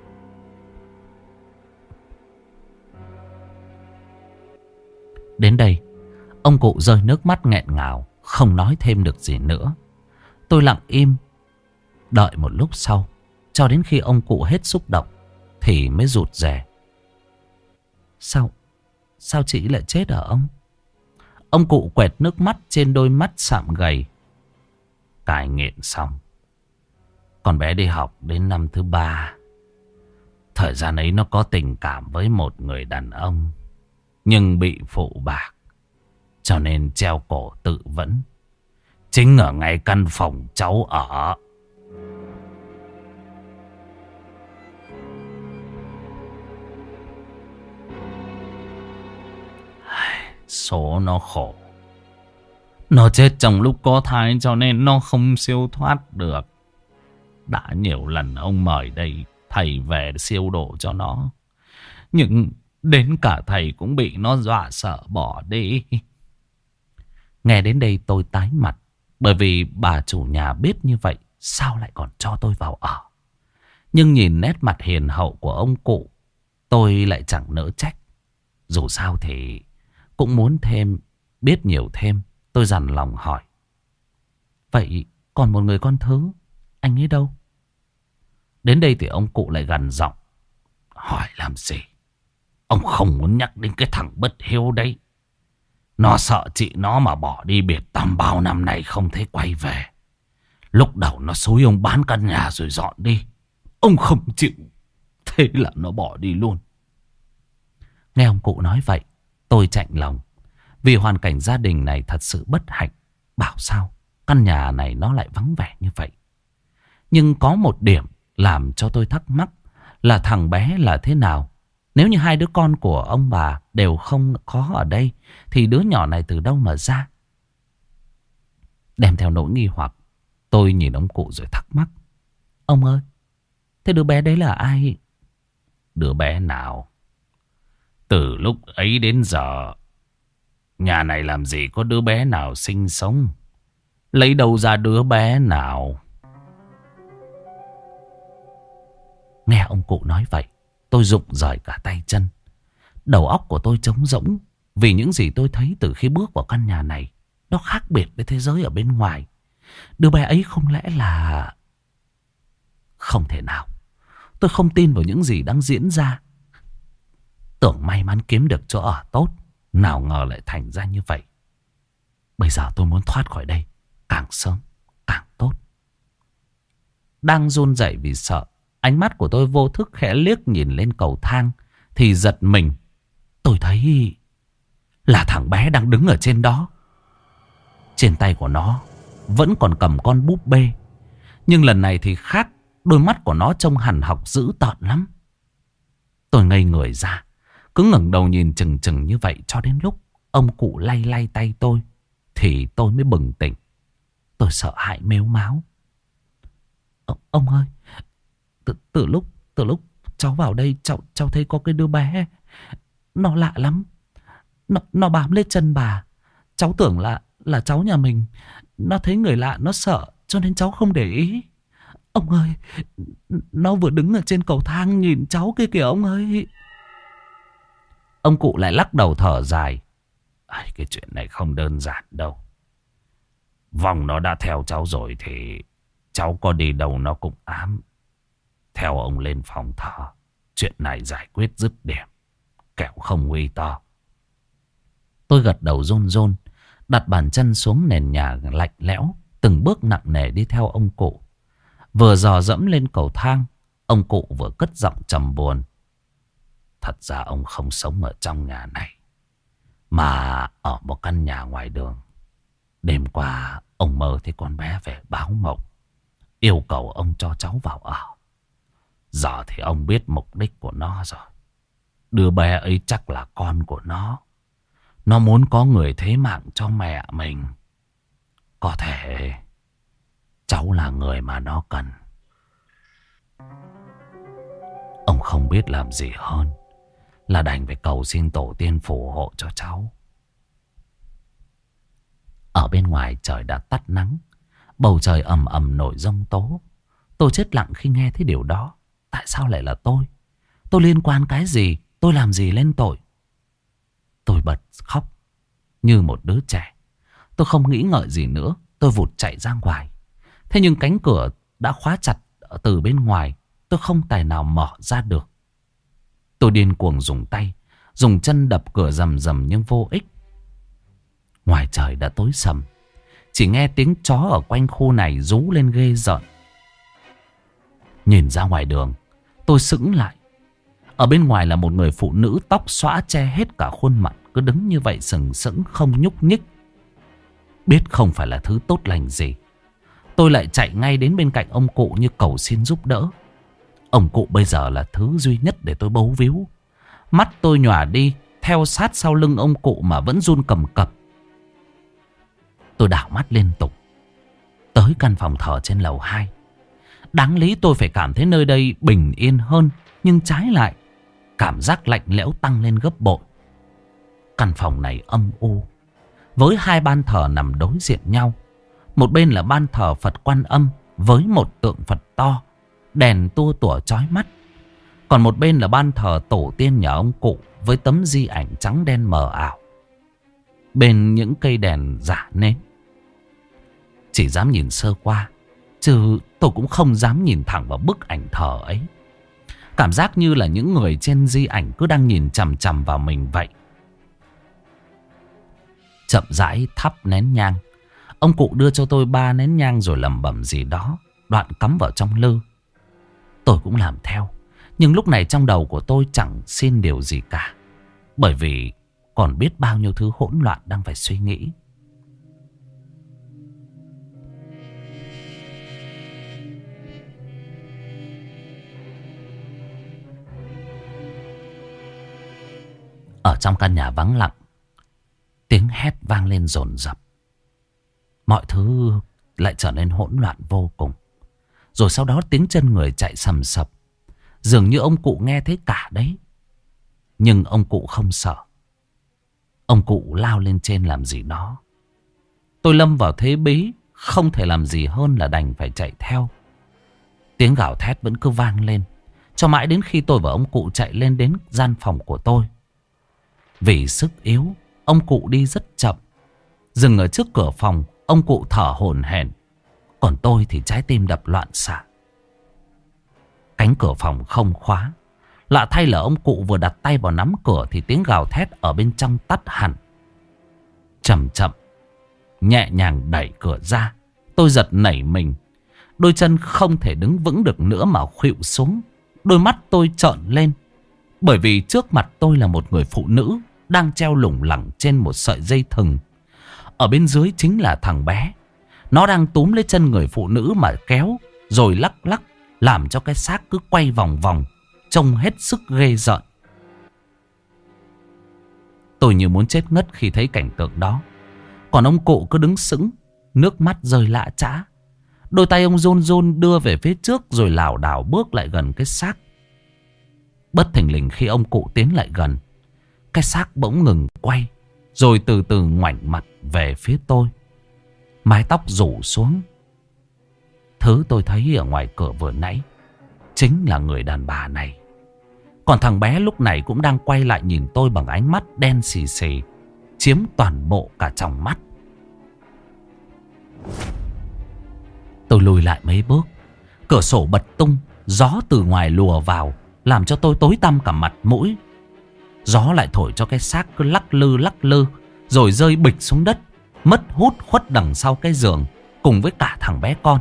Đến đây, ông cụ rơi nước mắt nghẹn ngào, không nói thêm được gì nữa. Tôi lặng im, đợi một lúc sau, cho đến khi ông cụ hết xúc động thì mới rụt rè: Sao chị lại chết hả ông? Ông cụ quẹt nước mắt trên đôi mắt sạm gầy. Cai nghiện xong, con bé đi học đến năm thứ 3. Thời gian ấy nó có tình cảm với một người đàn ông, nhưng bị phụ bạc, cho nên treo cổ tự vẫn, chính ở ngay căn phòng cháu ở. Số nó khổ. Nó chết trong lúc có thai cho nên nó không siêu thoát được. Đã nhiều lần ông mời đây thầy về siêu độ cho nó, nhưng đến cả thầy cũng bị nó dọa sợ bỏ đi. Nghe đến đây tôi tái mặt, bởi vì bà chủ nhà biết như vậy sao lại còn cho tôi vào ở. Nhưng nhìn nét mặt hiền hậu của ông cụ, tôi lại chẳng nỡ trách. Dù sao thì cũng muốn biết nhiều thêm. Tôi dằn lòng hỏi: vậy còn một người con thứ, anh ấy đâu? Đến đây thì ông cụ lại gằn giọng: hỏi làm gì? Ông không muốn nhắc đến cái thằng bất hiếu đấy. Nó sợ chị nó mà bỏ đi biệt tăm bao năm nay không thấy quay về. Lúc đầu nó xúi ông bán căn nhà rồi dọn đi. Ông không chịu, thế là nó bỏ đi luôn. Nghe ông cụ nói vậy, tôi chạnh lòng. Vì hoàn cảnh gia đình này thật sự bất hạnh. Bảo sao căn nhà này nó lại vắng vẻ như vậy. Nhưng có một điểm làm cho tôi thắc mắc là thằng bé là thế nào. Nếu như 2 đứa con của ông bà đều không có ở đây, thì đứa nhỏ này từ đâu mà ra? Đem theo nỗi nghi hoặc, tôi nhìn ông cụ rồi thắc mắc: ông ơi, thế đứa bé đấy là ai? Đứa bé nào? Từ lúc ấy đến giờ, nhà này làm gì có đứa bé nào sinh sống. Lấy đâu ra đứa bé nào? Nghe ông cụ nói vậy, tôi rụng rời cả tay chân. Đầu óc của tôi trống rỗng, vì những gì tôi thấy từ khi bước vào căn nhà này nó khác biệt với thế giới ở bên ngoài. Đứa bé ấy không lẽ là... Không thể nào. Tôi không tin vào những gì đang diễn ra. Tưởng may mắn kiếm được chỗ ở tốt, nào ngờ lại thành ra như vậy. Bây giờ tôi muốn thoát khỏi đây, càng sớm càng tốt. Đang run rẩy vì sợ, ánh mắt của tôi vô thức khẽ liếc nhìn lên cầu thang, thì giật mình. Tôi thấy là thằng bé đang đứng ở trên đó. Trên tay của nó vẫn còn cầm con búp bê, nhưng lần này thì khác. Đôi mắt của nó trông hằn học dữ tợn lắm. Tôi ngây người ra, cứ ngẩng đầu nhìn chừng chừng như vậy cho đến lúc ông cụ lay lay tay tôi, thì tôi mới bừng tỉnh. Tôi sợ hãi mếu máo: ông ơi, từ lúc cháu vào đây, cháu thấy có cái đứa bé. Nó lạ lắm. Nó bám lên chân bà. Cháu tưởng là cháu nhà mình. Nó thấy người lạ nó sợ, cho nên cháu không để ý. Ông ơi, nó vừa đứng ở trên cầu thang nhìn cháu kia kìa ông ơi. Ông cụ lại lắc đầu thở dài. Cái chuyện này không đơn giản đâu. Vong nó đã theo cháu rồi thì cháu có đi đâu nó cũng ám. Theo ông lên phòng thờ, chuyện này giải quyết dứt điểm, kẻo không nguy to. Tôi gật đầu run run, đặt bàn chân xuống nền nhà lạnh lẽo, từng bước nặng nề đi theo ông cụ. Vừa dò dẫm lên cầu thang, ông cụ vừa cất giọng trầm buồn. Thật ra ông không sống ở trong nhà này, mà ở một căn nhà ngoài đường. Đêm qua ông mơ thấy con bé về báo mộng, yêu cầu ông cho cháu vào ở. Giờ thì ông biết mục đích của nó rồi. Đứa bé ấy chắc là con của nó. Nó muốn có người thế mạng cho mẹ mình. Có thể cháu là người mà nó cần. Ông không biết làm gì hơn là đành phải cầu xin tổ tiên phù hộ cho cháu. Ở bên ngoài trời đã tắt nắng, bầu trời ầm ầm nổi giông tố. Tôi chết lặng khi nghe thấy điều đó. Tại sao lại là tôi? Tôi liên quan cái gì? Tôi làm gì lên tội? Tôi bật khóc như một đứa trẻ. Tôi không nghĩ ngợi gì nữa. Tôi vụt chạy ra ngoài. Thế nhưng cánh cửa đã khóa chặt từ bên ngoài. Tôi không tài nào mở ra được. Tôi điên cuồng dùng tay, dùng chân đập cửa rầm rầm nhưng vô ích. Ngoài trời đã tối sầm. Chỉ nghe tiếng chó ở quanh khu này rú lên ghê rợn. Nhìn ra ngoài đường, tôi sững lại. Ở bên ngoài là một người phụ nữ tóc xõa che hết cả khuôn mặt, cứ đứng như vậy sừng sững không nhúc nhích. Biết không phải là thứ tốt lành gì, tôi lại chạy ngay đến bên cạnh ông cụ như cầu xin giúp đỡ. Ông cụ bây giờ là thứ duy nhất để tôi bấu víu. Mắt tôi nhòa đi, theo sát sau lưng ông cụ mà vẫn run cầm cập. Tôi đảo mắt liên tục tới căn phòng thờ trên lầu 2. Đáng lý tôi phải cảm thấy nơi đây bình yên hơn, nhưng trái lại cảm giác lạnh lẽo tăng lên gấp bội. Căn phòng này âm u, với hai ban thờ nằm đối diện nhau. Một bên là ban thờ Phật Quan Âm với một tượng Phật to, đèn tua tủa chói mắt. Còn một bên là ban thờ tổ tiên nhà ông cụ với tấm di ảnh trắng đen mờ ảo, bên những cây đèn giả nến. Chỉ dám nhìn sơ qua, chứ tôi cũng không dám nhìn thẳng vào bức ảnh thờ ấy. Cảm giác như là những người trên di ảnh cứ đang nhìn chằm chằm vào mình vậy. Chậm rãi thắp nén nhang. Ông cụ đưa cho tôi 3 nén nhang rồi lẩm bẩm gì đó, đoạn cắm vào trong lư. Tôi cũng làm theo. Nhưng lúc này trong đầu của tôi chẳng xin điều gì cả, bởi vì còn biết bao nhiêu thứ hỗn loạn đang phải suy nghĩ. Ở trong căn nhà vắng lặng, tiếng hét vang lên dồn dập. Mọi thứ lại trở nên hỗn loạn vô cùng. Rồi sau đó tiếng chân người chạy sầm sập. Dường như ông cụ nghe thấy cả đấy. Nhưng ông cụ không sợ. Ông cụ lao lên trên làm gì đó. Tôi lâm vào thế bí, không thể làm gì hơn là đành phải chạy theo. Tiếng gào thét vẫn cứ vang lên, cho mãi đến khi tôi và ông cụ chạy lên đến gian phòng của tôi. Vì sức yếu, ông cụ đi rất chậm. Dừng ở trước cửa phòng, ông cụ thở hổn hển. Còn tôi thì trái tim đập loạn xạ. Cánh cửa phòng không khóa. Lạ thay là ông cụ vừa đặt tay vào nắm cửa thì tiếng gào thét ở bên trong tắt hẳn. Chậm chậm, nhẹ nhàng đẩy cửa ra. Tôi giật nảy mình. Đôi chân không thể đứng vững được nữa mà khuỵu xuống. Đôi mắt tôi trợn lên, bởi vì trước mặt tôi là một người phụ nữ đang treo lủng lẳng trên một sợi dây thừng. Ở bên dưới chính là thằng bé. Nó đang túm lấy chân người phụ nữ mà kéo, rồi lắc lắc, làm cho cái xác cứ quay vòng vòng, trông hết sức ghê rợn. Tôi như muốn chết ngất khi thấy cảnh tượng đó. Còn ông cụ cứ đứng sững, nước mắt rơi lã chã. Đôi tay ông run run đưa về phía trước, rồi lảo đảo bước lại gần cái xác. Bất thình lình khi ông cụ tiến lại gần, cái xác bỗng ngừng quay, rồi từ từ ngoảnh mặt về phía tôi. Mái tóc rủ xuống. Thứ tôi thấy ở ngoài cửa vừa nãy chính là người đàn bà này. Còn thằng bé lúc này cũng đang quay lại nhìn tôi bằng ánh mắt đen xì xì, chiếm toàn bộ cả tròng mắt. Tôi lùi lại mấy bước. Cửa sổ bật tung, gió từ ngoài lùa vào, làm cho tôi tối tăm cả mặt mũi. Gió lại thổi cho cái xác cứ lắc lư, rồi rơi bịch xuống đất, mất hút khuất đằng sau cái giường, cùng với cả thằng bé con.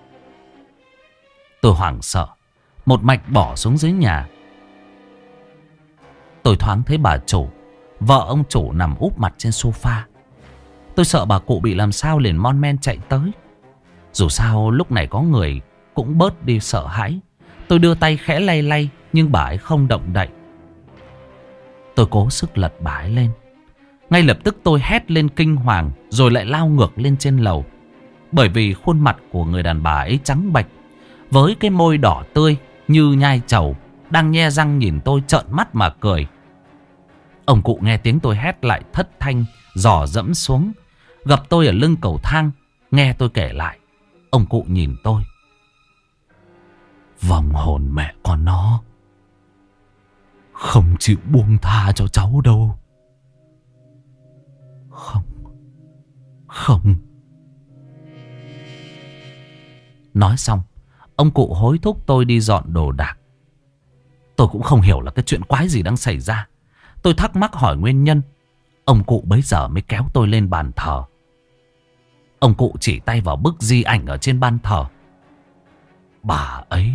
Tôi hoảng sợ, một mạch bỏ xuống dưới nhà. Tôi thoáng thấy bà chủ, vợ ông chủ nằm úp mặt trên sofa. Tôi sợ bà cụ bị làm sao liền mon men chạy tới. Dù sao lúc này có người cũng bớt đi sợ hãi. Tôi đưa tay khẽ lay lay, nhưng bà ấy không động đậy. Tôi cố sức lật bà ấy lên. Ngay lập tức tôi hét lên kinh hoàng, rồi lại lao ngược lên trên lầu. Bởi vì khuôn mặt của người đàn bà ấy trắng bệch, với cái môi đỏ tươi như nhai trầu, đang nhe răng nhìn tôi trợn mắt mà cười. Ông cụ nghe tiếng tôi hét lại thất thanh dò dẫm xuống, gặp tôi ở lưng cầu thang. Nghe tôi kể lại, ông cụ nhìn tôi. Vong hồn mẹ con nó không chịu buông tha cho cháu đâu. Không. Nói xong, ông cụ hối thúc tôi đi dọn đồ đạc. Tôi cũng không hiểu là cái chuyện quái gì đang xảy ra. Tôi thắc mắc hỏi nguyên nhân. Ông cụ bấy giờ mới kéo tôi lên bàn thờ. Ông cụ chỉ tay vào bức di ảnh ở trên ban thờ. Bà ấy.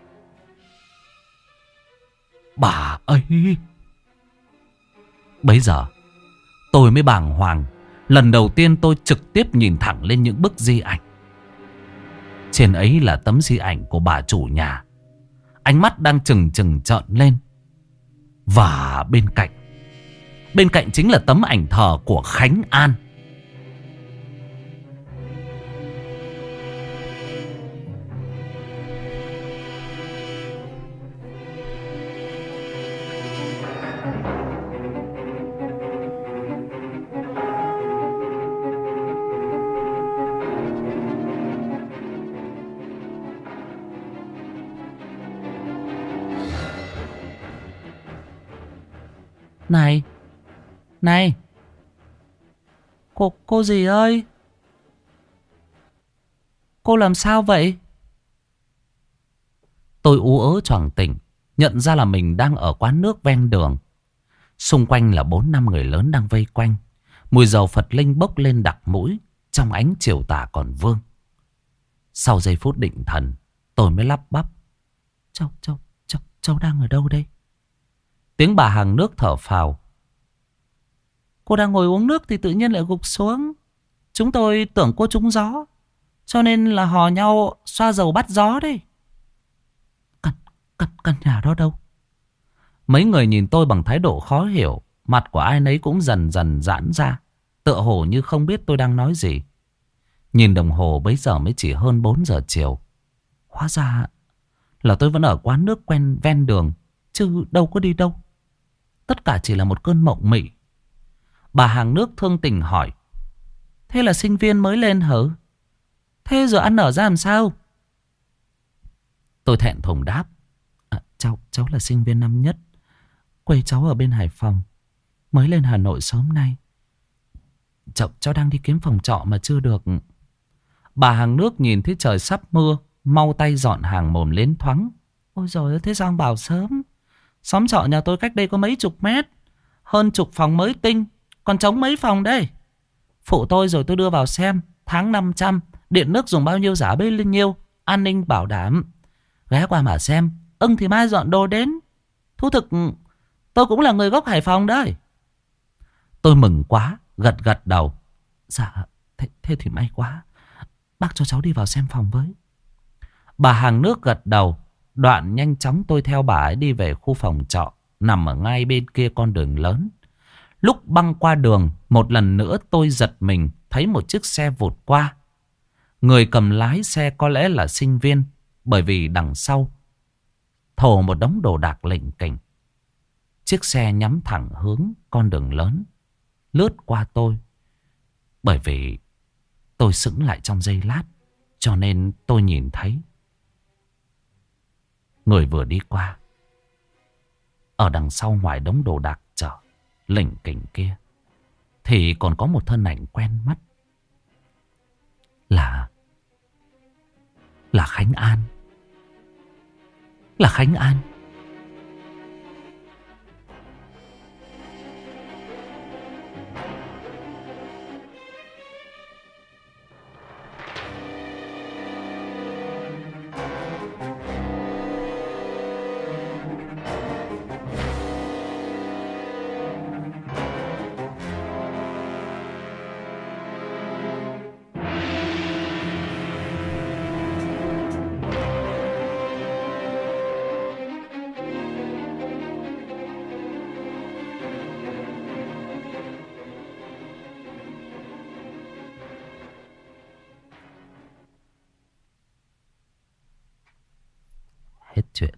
Bấy giờ tôi mới bàng hoàng. Lần đầu tiên tôi trực tiếp nhìn thẳng lên những bức di ảnh. Trên ấy là tấm di ảnh của bà chủ nhà, ánh mắt đang trừng trừng trợn lên. Và bên cạnh chính là tấm ảnh thờ của Khánh An. Này, cô gì ơi? Cô làm sao vậy? Tôi ú ớ choàng tỉnh, nhận ra là mình đang ở quán nước ven đường. Xung quanh là 4-5 người lớn đang vây quanh. Mùi dầu Phật linh bốc lên đặc mũi trong ánh chiều tà còn vương. Sau giây phút định thần, tôi mới lắp bắp. Cháu đang ở đâu đây? Tiếng bà hàng nước thở phào. Cô đang ngồi uống nước thì tự nhiên lại gục xuống. Chúng tôi tưởng cô trúng gió, cho nên là hò nhau xoa dầu bắt gió đấy. Căn nhà đó đâu? Mấy người nhìn tôi bằng thái độ khó hiểu. Mặt của ai nấy cũng dần dần giãn ra, tựa hồ như không biết tôi đang nói gì. Nhìn đồng hồ bấy giờ mới chỉ hơn 4 giờ chiều. Hóa ra là tôi vẫn ở quán nước quen ven đường, chứ đâu có đi đâu. Tất cả chỉ là một cơn mộng mị. Bà hàng nước thương tình hỏi. Thế là sinh viên mới lên hả? Thế rồi ăn ở ra làm sao? Tôi thẹn thùng đáp. Cháu là sinh viên năm nhất. Quê cháu ở bên Hải Phòng, mới lên Hà Nội sớm nay. Cháu đang đi kiếm phòng trọ mà chưa được. Bà hàng nước nhìn thấy trời sắp mưa, mau tay dọn hàng mồm lên thoáng. Ôi giời ơi, thế sao không bảo sớm? Xóm trọ nhà tôi cách đây có mấy chục mét, hơn chục phòng mới tinh, còn trống mấy phòng đây. Phụ tôi rồi tôi đưa vào xem. Tháng 500, điện nước dùng bao nhiêu giá bấy nhiêu, an ninh bảo đảm. Ghé qua mà xem. Thì mai dọn đồ đến. Thú thực tôi cũng là người gốc Hải Phòng đấy. Tôi mừng quá, gật đầu. Dạ, thế thì may quá. Bác cho cháu đi vào xem phòng với. Bà hàng nước gật đầu. Đoạn nhanh chóng tôi theo bà ấy đi về khu phòng trọ nằm ở ngay bên kia con đường lớn. Lúc băng qua đường, một lần nữa tôi giật mình thấy một chiếc xe vụt qua. Người cầm lái xe có lẽ là sinh viên, bởi vì đằng sau thồ một đống đồ đạc lỉnh kỉnh. Chiếc xe nhắm thẳng hướng con đường lớn. lướt qua tôi. Bởi vì tôi sững lại trong giây lát, cho nên tôi nhìn thấy người vừa đi qua. Ở đằng sau ngoài đống đồ đạc chở lỉnh kỉnh kia thì còn có một thân ảnh quen mắt. Là Khánh An. Là Khánh An. Hết chuyện.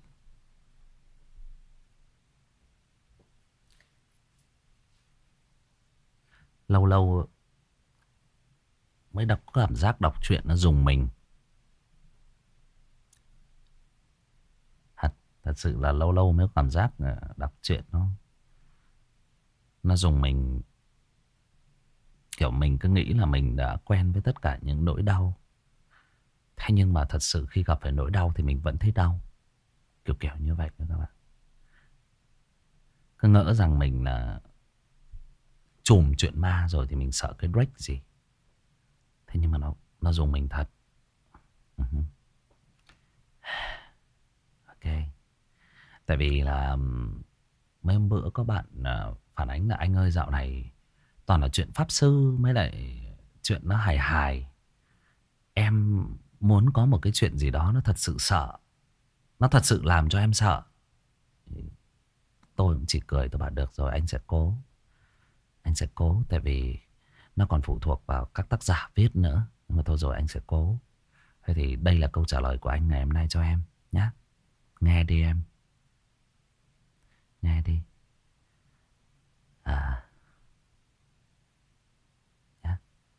Lâu lâu mới đọc cảm giác đọc truyện nó dùng mình. Thật sự là lâu lâu mới có cảm giác đọc truyện nó dùng mình. Kiểu mình cứ nghĩ là mình đã quen với tất cả những nỗi đau. Thế nhưng mà thật sự khi gặp phải nỗi đau thì mình vẫn thấy đau. Kiểu kiểu như vậy các bạn. Cứ ngỡ rằng mình là trùm chuyện ma rồi thì mình sợ cái Drake gì. Thế nhưng mà nó dùng mình thật. Ok. Tại vì là mấy hôm bữa có bạn phản ánh là anh ơi dạo này toàn là chuyện pháp sư mới lại chuyện nó hài hài. Em muốn có một cái chuyện gì đó nó thật sự sợ. Nó thật sự làm cho em sợ. Tôi cũng chỉ cười, tôi bảo được rồi, anh sẽ cố. Anh sẽ cố, tại vì nó còn phụ thuộc vào các tác giả viết nữa. Nhưng mà thôi rồi, anh sẽ cố. Thế thì đây là câu trả lời của anh ngày hôm nay cho em nhé. Nghe đi em. Nghe đi. Nhá.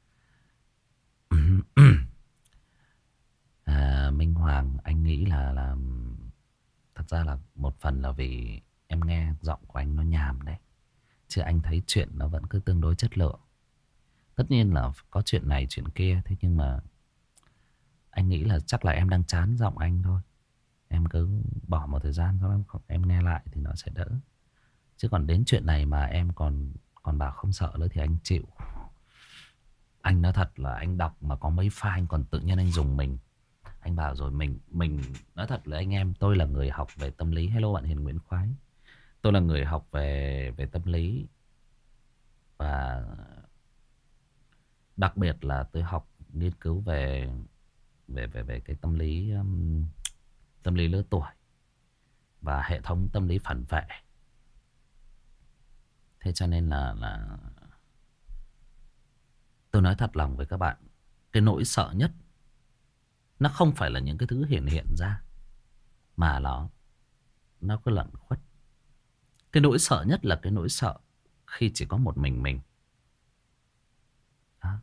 Minh Hoàng, anh nghĩ là thật ra là một phần là vì em nghe giọng của anh nó nhàm đấy. Chứ anh thấy chuyện nó vẫn cứ tương đối chất lượng. Tất nhiên là có chuyện này chuyện kia. Thế nhưng mà anh nghĩ là chắc là em đang chán giọng anh thôi. Em cứ bỏ một thời gian sau em nghe lại thì nó sẽ đỡ. Chứ còn đến chuyện này mà em còn bảo không sợ nữa thì anh chịu. Anh nói thật là anh đọc mà có mấy file anh còn tự nhiên anh dùng mình. Anh bảo rồi mình nói thật là anh em, tôi là người học về tâm lý. Hello bạn Hiền Nguyễn Khoái. Tôi là người học về tâm lý. Và đặc biệt là tôi học nghiên cứu về cái tâm lý lứa tuổi và hệ thống tâm lý phản vệ. Thế cho nên là tôi nói thật lòng với các bạn, cái nỗi sợ nhất nó không phải là những cái thứ hiện ra, mà nó cứ lẩn khuất. Cái nỗi sợ nhất là cái nỗi sợ khi chỉ có một mình. Đó.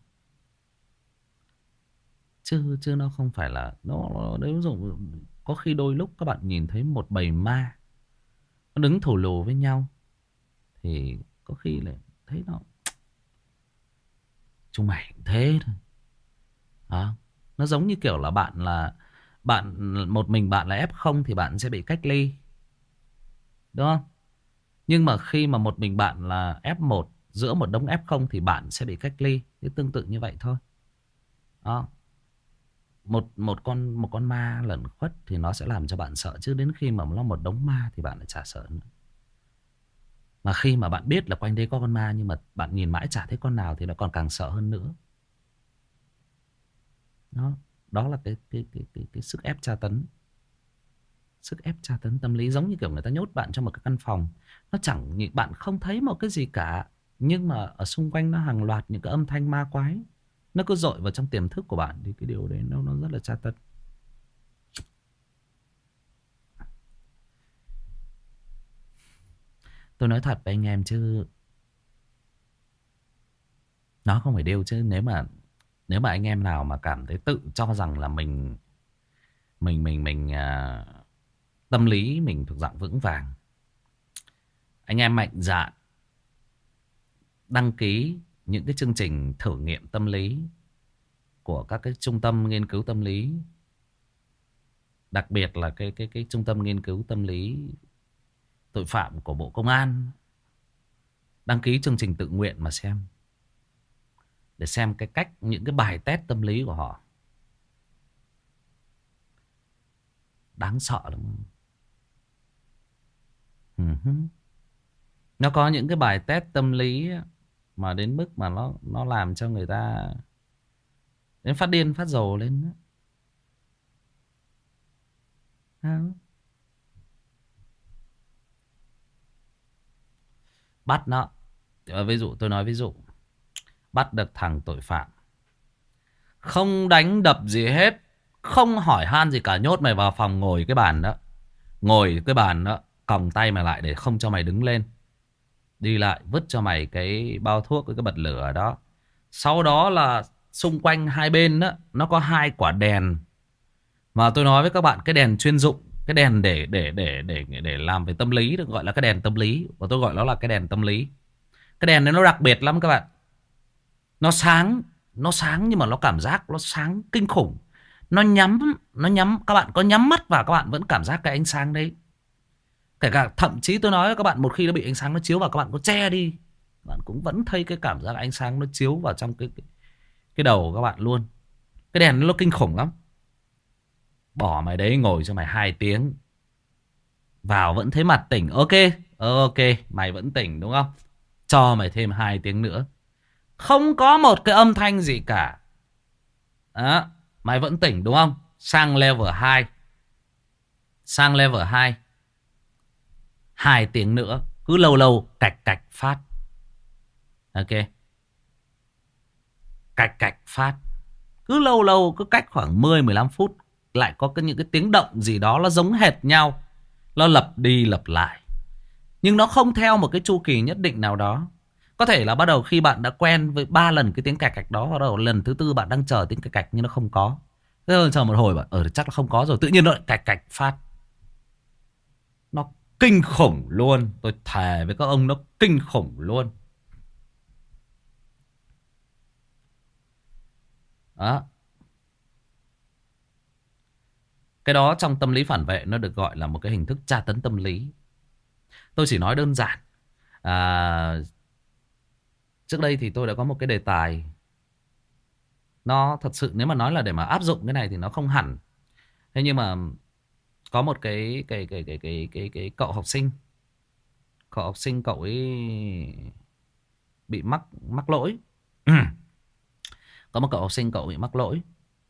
Chứ nó không phải là nếu dùng, có khi đôi lúc các bạn nhìn thấy một bầy ma nó đứng thổ lồ với nhau thì có khi lại thấy chúng mày cũng thế thôi. Đó. Nó giống như kiểu là bạn một mình bạn là F0 thì bạn sẽ bị cách ly, đúng không? Nhưng mà khi mà một mình bạn là F1 giữa một đống F0 thì bạn sẽ bị cách ly. Thế tương tự như vậy thôi. Đó. Một con ma lẩn khuất thì nó sẽ làm cho bạn sợ, chứ đến khi mà nó một đống ma thì bạn lại chả sợ nữa. Mà khi mà bạn biết là quanh đây có con ma nhưng mà bạn nhìn mãi chả thấy con nào thì nó còn càng sợ hơn nữa. Đó là cái sức ép tra tấn. Sức ép tra tấn tâm lý, giống như kiểu người ta nhốt bạn trong một cái căn phòng. Nó chẳng, bạn không thấy một cái gì cả, nhưng mà ở xung quanh nó hàng loạt những cái âm thanh ma quái. Nó cứ dội vào trong tiềm thức của bạn thì cái điều đấy nó rất là tra tấn. Tôi nói thật với anh em chứ Nó không phải điêu chứ. Nếu mà anh em nào mà cảm thấy tự cho rằng là mình tâm lý mình thuộc dạng vững vàng, anh em mạnh dạn đăng ký những cái chương trình thử nghiệm tâm lý của các cái trung tâm nghiên cứu tâm lý, đặc biệt là cái trung tâm nghiên cứu tâm lý tội phạm của Bộ Công an. Đăng ký chương trình tự nguyện mà xem, để xem cái cách, những cái bài test tâm lý của họ đáng sợ lắm. Nó có những cái bài test tâm lý mà đến mức mà nó làm cho người ta đến phát điên phát rồ lên. Bắt nó, ví dụ tôi nói ví dụ, bắt được thằng tội phạm, không đánh đập gì hết, không hỏi han gì cả, nhốt mày vào phòng ngồi cái bàn đó, còng tay mày lại để không cho mày đứng lên, đi lại vứt cho mày cái bao thuốc với cái bật lửa đó. Sau đó là xung quanh hai bên đó, nó có hai quả đèn mà tôi nói với các bạn, cái đèn chuyên dụng, cái đèn để làm về tâm lý, được gọi là cái đèn tâm lý, và tôi gọi nó là cái đèn tâm lý. Cái đèn này nó đặc biệt lắm các bạn. Nó sáng nhưng mà nó cảm giác nó sáng kinh khủng. Nó nhắm, các bạn có nhắm mắt vào các bạn vẫn cảm giác cái ánh sáng đấy. Kể cả thậm chí tôi nói với các bạn, một khi nó bị ánh sáng nó chiếu vào, các bạn có che đi, các bạn cũng vẫn thấy cái cảm giác ánh sáng nó chiếu vào trong cái đầu của các bạn luôn. Cái đèn nó kinh khủng lắm. Bỏ mày đấy ngồi cho mày 2 tiếng, vào vẫn thấy mặt tỉnh. Ok, mày vẫn tỉnh đúng không? Cho mày thêm 2 tiếng nữa, không có một cái âm thanh gì cả đó, mày vẫn tỉnh đúng không? Sang level 2, 2 tiếng nữa, cứ lâu lâu cạch phát. Ok, cạch phát, cứ lâu lâu, cứ cách khoảng 10-15 phút lại có những cái tiếng động gì đó, nó giống hệt nhau, nó lặp đi lặp lại, nhưng nó không theo một cái chu kỳ nhất định nào đó. Có thể là bắt đầu khi bạn đã quen với 3 lần cái tiếng cạch đó, bắt đầu lần thứ 4 bạn đang chờ tiếng cạch nhưng nó không có. Thế rồi chờ một hồi bạn chắc là không có rồi, tự nhiên nó lại cạch phát. Nó kinh khủng luôn, tôi thề với các ông, nó kinh khủng luôn. Đó. Cái đó trong tâm lý phản vệ nó được gọi là một cái hình thức tra tấn tâm lý. Tôi chỉ nói đơn giản. Trước đây thì tôi đã có một cái đề tài. Nó thật sự nếu mà nói là để mà áp dụng cái này thì nó không hẳn. Thế nhưng mà có một cái cậu học sinh. Cậu ấy bị mắc lỗi. Có một cậu học sinh cậu bị mắc lỗi.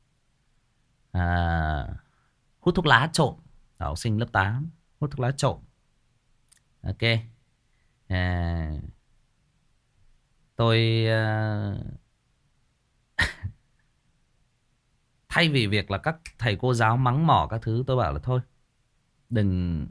Hút thuốc lá trộm. Học sinh lớp 8 hút thuốc lá trộm. Ok. Tôi thay vì việc là các thầy cô giáo mắng mỏ các thứ, tôi bảo là thôi, đừng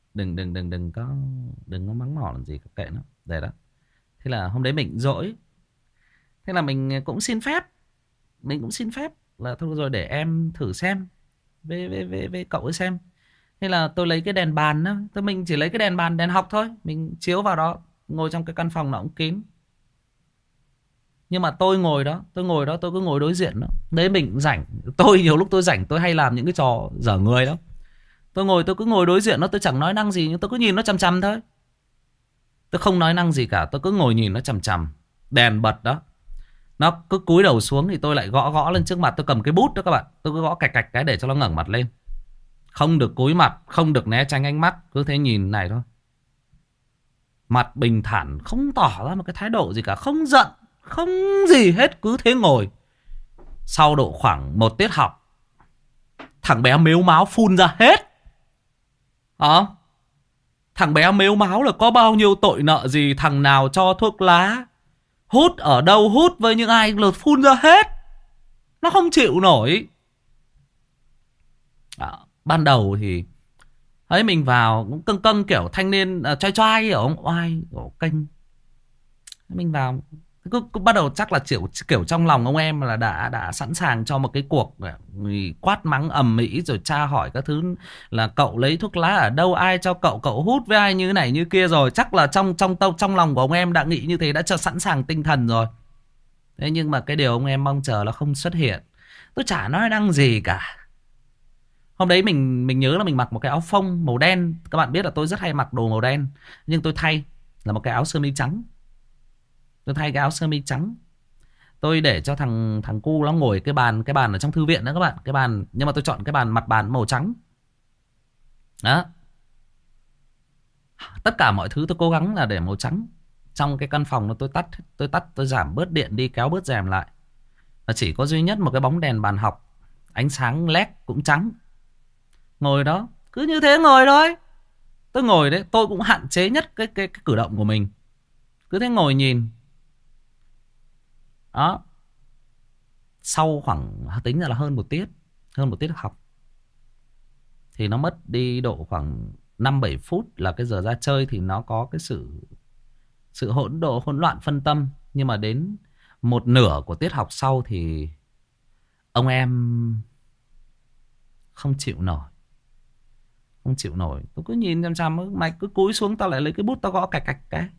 có mắng mỏ làm gì, kệ nó, để đó. Thế là hôm đấy mình dỗi, thế là mình cũng xin phép là thôi rồi để em thử xem với cậu ấy xem. Thế là tôi lấy cái đèn bàn đó, mình chỉ lấy cái đèn bàn, đèn học thôi, mình chiếu vào đó, ngồi trong cái căn phòng nó cũng kín. Nhưng mà tôi ngồi đó, tôi cứ ngồi đối diện đó. Đấy mình cũng rảnh. Tôi nhiều lúc tôi rảnh tôi hay làm những cái trò dở người đó. Tôi cứ ngồi đối diện nó, tôi chẳng nói năng gì, nhưng tôi cứ nhìn nó chằm chằm thôi. Tôi không nói năng gì cả, tôi cứ ngồi nhìn nó chằm chằm. Đèn bật đó, nó cứ cúi đầu xuống thì tôi lại gõ lên trước mặt. Tôi cầm cái bút đó các bạn, tôi cứ gõ cạch cái để cho nó ngẩng mặt lên. Không được cúi mặt, không được né tránh ánh mắt, cứ thế nhìn này thôi. Mặt bình thản, không tỏ ra một cái thái độ gì cả, không giận, không gì hết, cứ thế ngồi. Sau độ khoảng 1 tiết học, thằng bé mếu máo phun ra hết. Thằng bé mếu máo là có bao nhiêu tội nợ gì, thằng nào cho thuốc lá, hút ở đâu, hút với những ai là phun ra hết. Nó không chịu nổi. Ban đầu thì ấy mình vào cũng câng kiểu thanh niên choai choai, hiểu không? Oai, kênh. Mình vào Cứ bắt đầu chắc là kiểu trong lòng ông em là đã sẵn sàng cho một cái cuộc quát mắng ầm ĩ rồi tra hỏi các thứ, là cậu lấy thuốc lá ở đâu, ai cho cậu hút với ai như này như kia rồi. Chắc là trong lòng của ông em đã nghĩ như thế, đã cho sẵn sàng tinh thần rồi. Thế nhưng mà cái điều ông em mong chờ là không xuất hiện. Tôi chả nói năng gì cả. Hôm đấy mình nhớ là mình mặc một cái áo phông màu đen. Các bạn biết là tôi rất hay mặc đồ màu đen, nhưng tôi thay là một cái áo sơ mi trắng. Tôi thay cái áo sơ mi trắng. Tôi để cho thằng cu nó ngồi cái bàn ở trong thư viện đó các bạn. Cái bàn, nhưng mà tôi chọn cái mặt bàn màu trắng. Đó. Tất cả mọi thứ tôi cố gắng là để màu trắng. Trong cái căn phòng tôi giảm bớt điện đi, kéo bớt rèm lại. Và chỉ có duy nhất một cái bóng đèn bàn học, ánh sáng led cũng trắng. Ngồi đó, cứ như thế ngồi thôi. Tôi ngồi đấy, tôi cũng hạn chế nhất cái cử động của mình. Cứ thế ngồi nhìn. Đó. Sau khoảng, tính ra là hơn một tiết học, thì nó mất đi độ khoảng 5-7 phút là cái giờ ra chơi. Thì nó có cái sự hỗn loạn phân tâm. Nhưng mà đến một nửa của tiết học sau thì ông em không chịu nổi. Tôi cứ nhìn chằm, mày cứ cúi xuống, tao lại lấy cái bút tao gõ cạch cạch cái.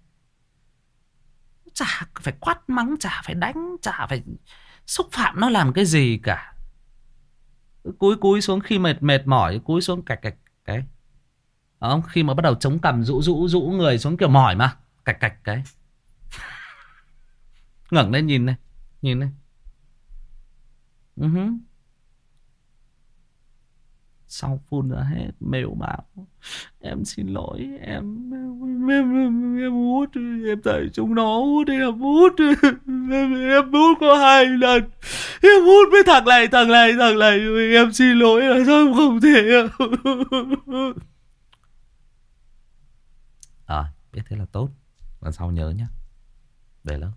Chả phải quát mắng, chả phải đánh, chả phải xúc phạm nó làm cái gì cả. Cúi xuống khi mệt mỏi, cúi xuống cạch cạch cái. Đó, khi mà bắt đầu chống cằm rũ người xuống kiểu mỏi mà, cạch cạch cái. Ngẩng lên nhìn này, nhìn này. Sau phun ra hết, mếu bảo em xin lỗi, em hút, em thấy chúng nó hút, em hút, em hút có 2 lần, em hút với thằng này, em xin lỗi là sao em không thể. Biết thế là tốt, lần sau nhớ nhá, về lớp.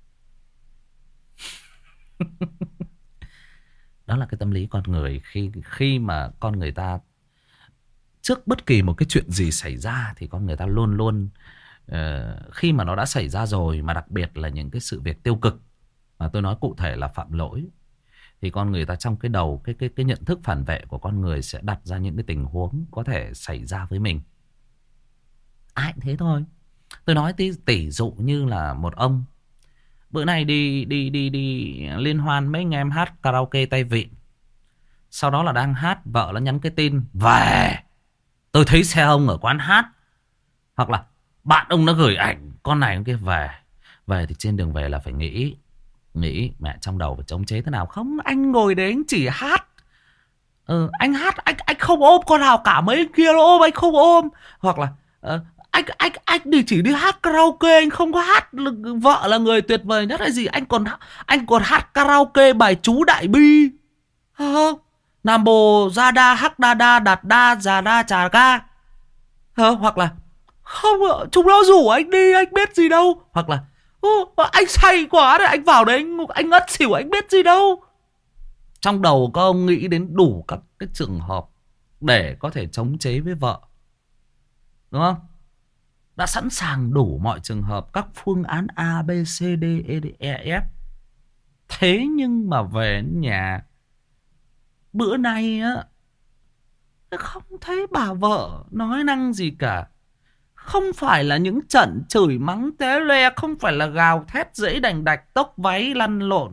Đó là cái tâm lý con người khi mà con người ta trước bất kỳ một cái chuyện gì xảy ra thì con người ta luôn luôn khi mà nó đã xảy ra rồi, mà đặc biệt là những cái sự việc tiêu cực mà tôi nói cụ thể là phạm lỗi, thì con người ta trong cái đầu cái nhận thức phản vệ của con người sẽ đặt ra những cái tình huống có thể xảy ra với mình. Ai cũng thế thôi. Tôi nói tỷ dụ như là một ông bữa nay đi liên hoan mấy anh em hát karaoke tay vịn. Sau đó là đang hát, vợ nó nhắn cái tin về, tôi thấy xe ông ở quán hát. Hoặc là bạn ông nó gửi ảnh con này con kia về thì trên đường về là phải nghĩ mẹ, trong đầu phải chống chế thế nào. Không, anh ngồi đấy anh chỉ hát. Anh hát, anh không ôm con nào cả, mấy kia nó ôm anh không ôm. Hoặc là anh chỉ đi hát karaoke, anh không có hát vợ là người tuyệt vời nhất hay gì, anh còn hát karaoke bài chú Đại Bi. Nam bồ ra đa hắc đa đa đạt đa già đa trà ca. Hoặc là không, chúng nó rủ anh đi, anh biết gì đâu. Hoặc là anh say quá đấy, anh vào đấy anh ngất xỉu, anh biết gì đâu. Trong đầu các ông nghĩ đến đủ các cái trường hợp để có thể chống chế với vợ, đúng không? Đã sẵn sàng đủ mọi trường hợp, các phương án A, B, C, D, E, F. Thế nhưng mà về nhà bữa nay á, không thấy bà vợ nói năng gì cả. Không phải là những trận chửi mắng té loe, không phải là gào thét dẫy đành đạch, tốc váy lăn lộn.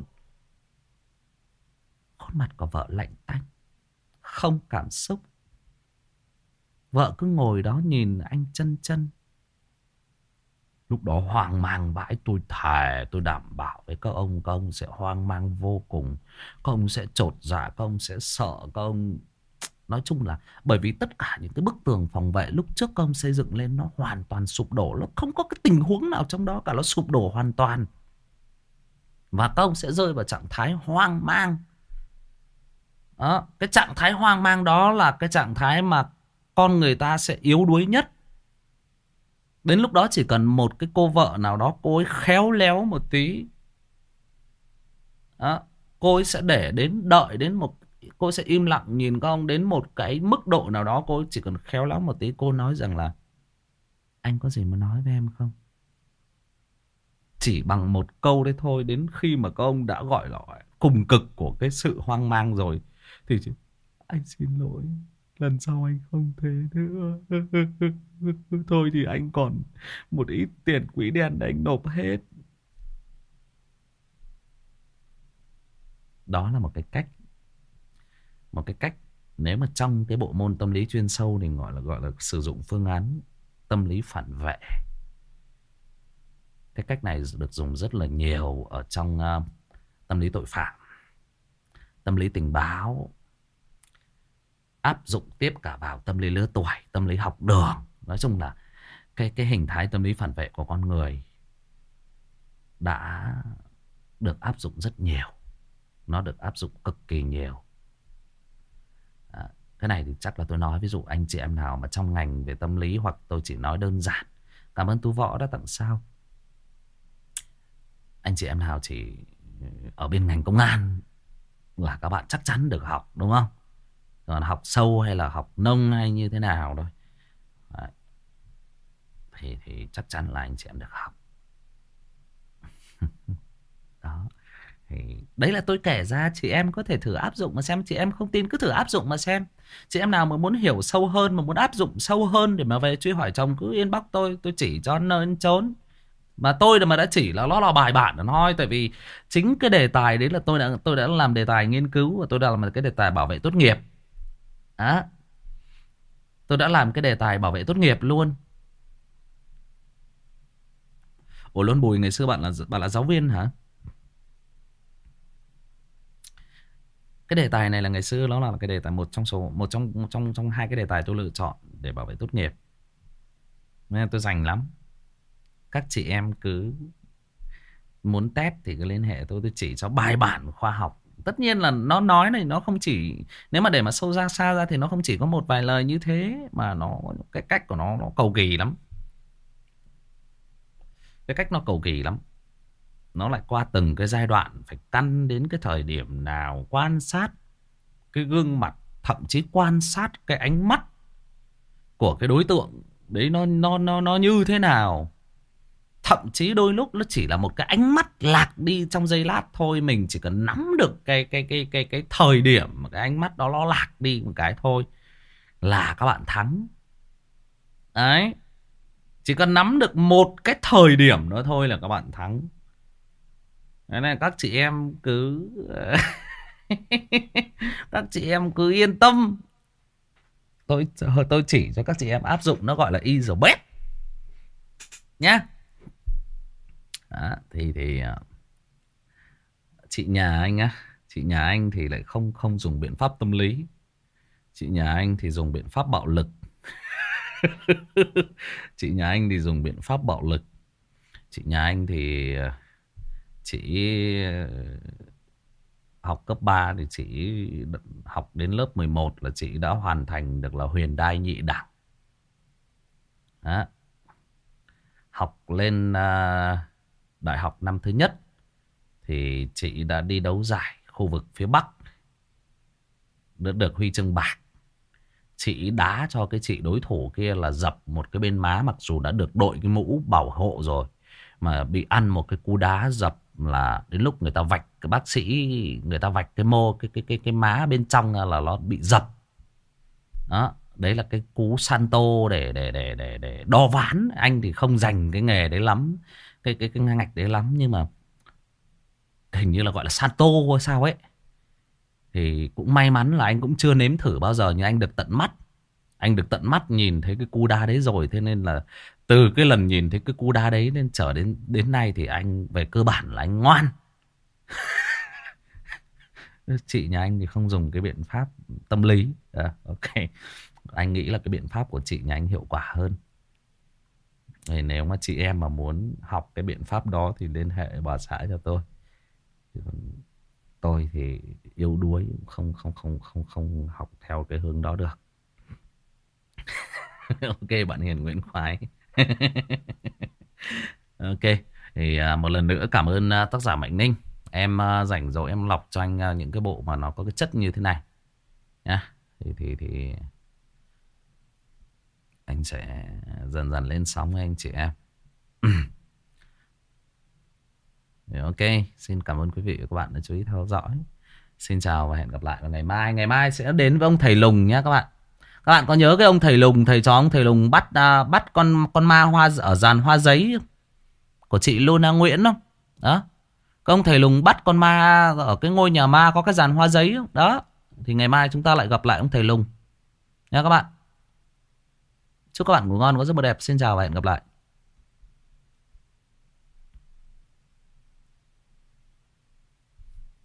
Khuôn mặt của vợ lạnh tanh, không cảm xúc. Vợ cứ ngồi đó nhìn anh chân. Lúc đó hoang mang vãi, tôi thề, tôi đảm bảo với các ông sẽ hoang mang vô cùng. Các ông sẽ chột dạ, các ông sẽ sợ, các ông... Nói chung là bởi vì tất cả những cái bức tường phòng vệ lúc trước các ông xây dựng lên nó hoàn toàn sụp đổ. Nó không có cái tình huống nào trong đó cả, nó sụp đổ hoàn toàn. Và các ông sẽ rơi vào trạng thái hoang mang. Đó, cái trạng thái hoang mang đó là cái trạng thái mà con người ta sẽ yếu đuối nhất. Đến lúc đó chỉ cần một cái cô vợ nào đó, cô ấy khéo léo một tí, đó, cô ấy sẽ đợi đến một, cô ấy sẽ im lặng nhìn các ông đến một cái mức độ nào đó. Cô ấy chỉ cần khéo léo một tí, cô nói rằng là anh có gì muốn nói với em không? chỉ bằng một câu đấy thôi, đến khi mà các ông đã gọi là cùng cực của cái sự hoang mang rồi thì anh xin lỗi, lần sau anh không thế nữa. Thôi thì anh còn một ít tiền quỹ đen để anh nộp hết. Đó là một cái cách nếu mà trong cái bộ môn tâm lý chuyên sâu thì gọi là sử dụng phương án tâm lý phản vệ. Cái cách này được dùng rất là nhiều ở trong tâm lý tội phạm, tâm lý tình báo, áp dụng tiếp cả vào tâm lý lứa tuổi, tâm lý học đường. Nói chung là cái hình thái tâm lý phản vệ của con người đã được áp dụng rất nhiều. Nó được áp dụng cực kỳ nhiều. Cái này thì chắc là tôi nói ví dụ anh chị em nào mà trong ngành về tâm lý, hoặc tôi chỉ nói đơn giản. Cảm ơn Tú Võ đã tặng sao. Anh chị em nào chỉ ở bên ngành công an là các bạn chắc chắn được học, đúng không? Còn học sâu hay là học nông hay như thế nào thôi, đấy, thì chắc chắn là anh chị em được học. Đó. Thì đấy là tôi kể ra, chị em có thể thử áp dụng mà xem. Chị em không tin cứ thử áp dụng mà xem. Chị em nào mà muốn hiểu sâu hơn, mà muốn áp dụng sâu hơn để mà về truy hỏi chồng, cứ inbox tôi chỉ cho nơi trốn. Mà tôi mà đã chỉ là nó là bài bản thôi. Tại vì chính cái đề tài đấy là tôi đã làm đề tài nghiên cứu, và tôi đã làm cái đề tài bảo vệ tốt nghiệp. Đó. Tôi đã làm cái đề tài bảo vệ tốt nghiệp luôn. Ủa Luân Bùi, ngày xưa bạn là giáo viên hả? Cái đề tài này là ngày xưa nó là cái đề tài một trong hai cái đề tài tôi lựa chọn để bảo vệ tốt nghiệp. Nên tôi dành lắm. Các chị em cứ muốn test thì cứ liên hệ tôi chỉ cho bài bản khoa học. Tất nhiên là nó nói này, nó không chỉ, nếu mà để mà sâu ra xa ra thì nó không chỉ có một vài lời như thế, mà nó cái cách của nó cầu kỳ lắm. Cái cách nó cầu kỳ lắm. Nó lại qua từng cái giai đoạn, phải căn đến cái thời điểm nào, quan sát cái gương mặt, thậm chí quan sát cái ánh mắt của cái đối tượng đấy nó như thế nào. Thậm chí đôi lúc nó chỉ là một cái ánh mắt lạc đi trong giây lát thôi, mình chỉ cần nắm được cái thời điểm mà cái ánh mắt đó nó lạc đi một cái thôi là các bạn thắng. Đấy. Chỉ cần nắm được một cái thời điểm đó thôi là các bạn thắng. Thế nên các chị em cứ các chị em cứ yên tâm. Tôi chỉ cho các chị em áp dụng, nó gọi là easy bet nhá. Đó, thì chị nhà anh á, chị nhà anh thì lại không dùng biện pháp tâm lý. Chị nhà anh thì dùng biện pháp bạo lực. Chị nhà anh thì dùng biện pháp bạo lực. Chị nhà anh thì chị học cấp 3 thì chị học đến lớp 11 là chị đã hoàn thành được là huyền đai nhị đẳng. Đó. Học lên đại học năm thứ nhất thì chị đã đi đấu giải khu vực phía Bắc, được huy chương bạc. Chị đá cho cái chị đối thủ kia là dập một cái bên má, mặc dù đã được đội cái mũ bảo hộ rồi, mà bị ăn một cái cú đá dập là đến lúc người ta vạch, cái bác sĩ người ta vạch cái cái má bên trong là nó bị dập. Đó, đấy là cái cú Santo để đo ván. Anh thì không dành cái nghề đấy lắm, cái ngạch đấy lắm, nhưng mà hình như là gọi là Santo hay sao ấy. Thì cũng may mắn là anh cũng chưa nếm thử bao giờ, nhưng anh được tận mắt. Anh được tận mắt nhìn thấy cái cú đá đấy rồi. Thế nên là từ cái lần nhìn thấy cái cú đá đấy nên trở đến nay thì anh về cơ bản là anh ngoan. Chị nhà anh thì không dùng cái biện pháp tâm lý. Ok. Anh nghĩ là cái biện pháp của chị nhà anh hiệu quả hơn. Thì nếu mà chị em mà muốn học cái biện pháp đó thì liên hệ bà xã cho tôi. Tôi thì yếu đuối, không học theo cái hướng đó được. Ok bạn Hiền Nguyễn Khoái. Ok. Thì một lần nữa cảm ơn tác giả Mạnh Ninh. Em rảnh rồi em lọc cho anh những cái bộ mà nó có cái chất như thế này nhá. Thì anh sẽ dần dần lên sóng với anh chị em. Ok, xin cảm ơn quý vị và các bạn đã chú ý theo dõi. Xin chào và hẹn gặp lại vào ngày mai. Ngày mai sẽ đến với ông thầy Lùng nhé các bạn. Các bạn có nhớ cái ông thầy Lùng, thầy chó ông thầy Lùng bắt con ma hoa ở giàn hoa giấy của chị Luna Nguyễn không? Đó. Cái ông thầy Lùng bắt con ma ở cái ngôi nhà ma có cái giàn hoa giấy không? Đó. Thì ngày mai chúng ta lại gặp lại ông thầy Lùng nhé các bạn. Chúc các bạn ngủ ngon, có giấc mơ đẹp. Xin chào và hẹn gặp lại.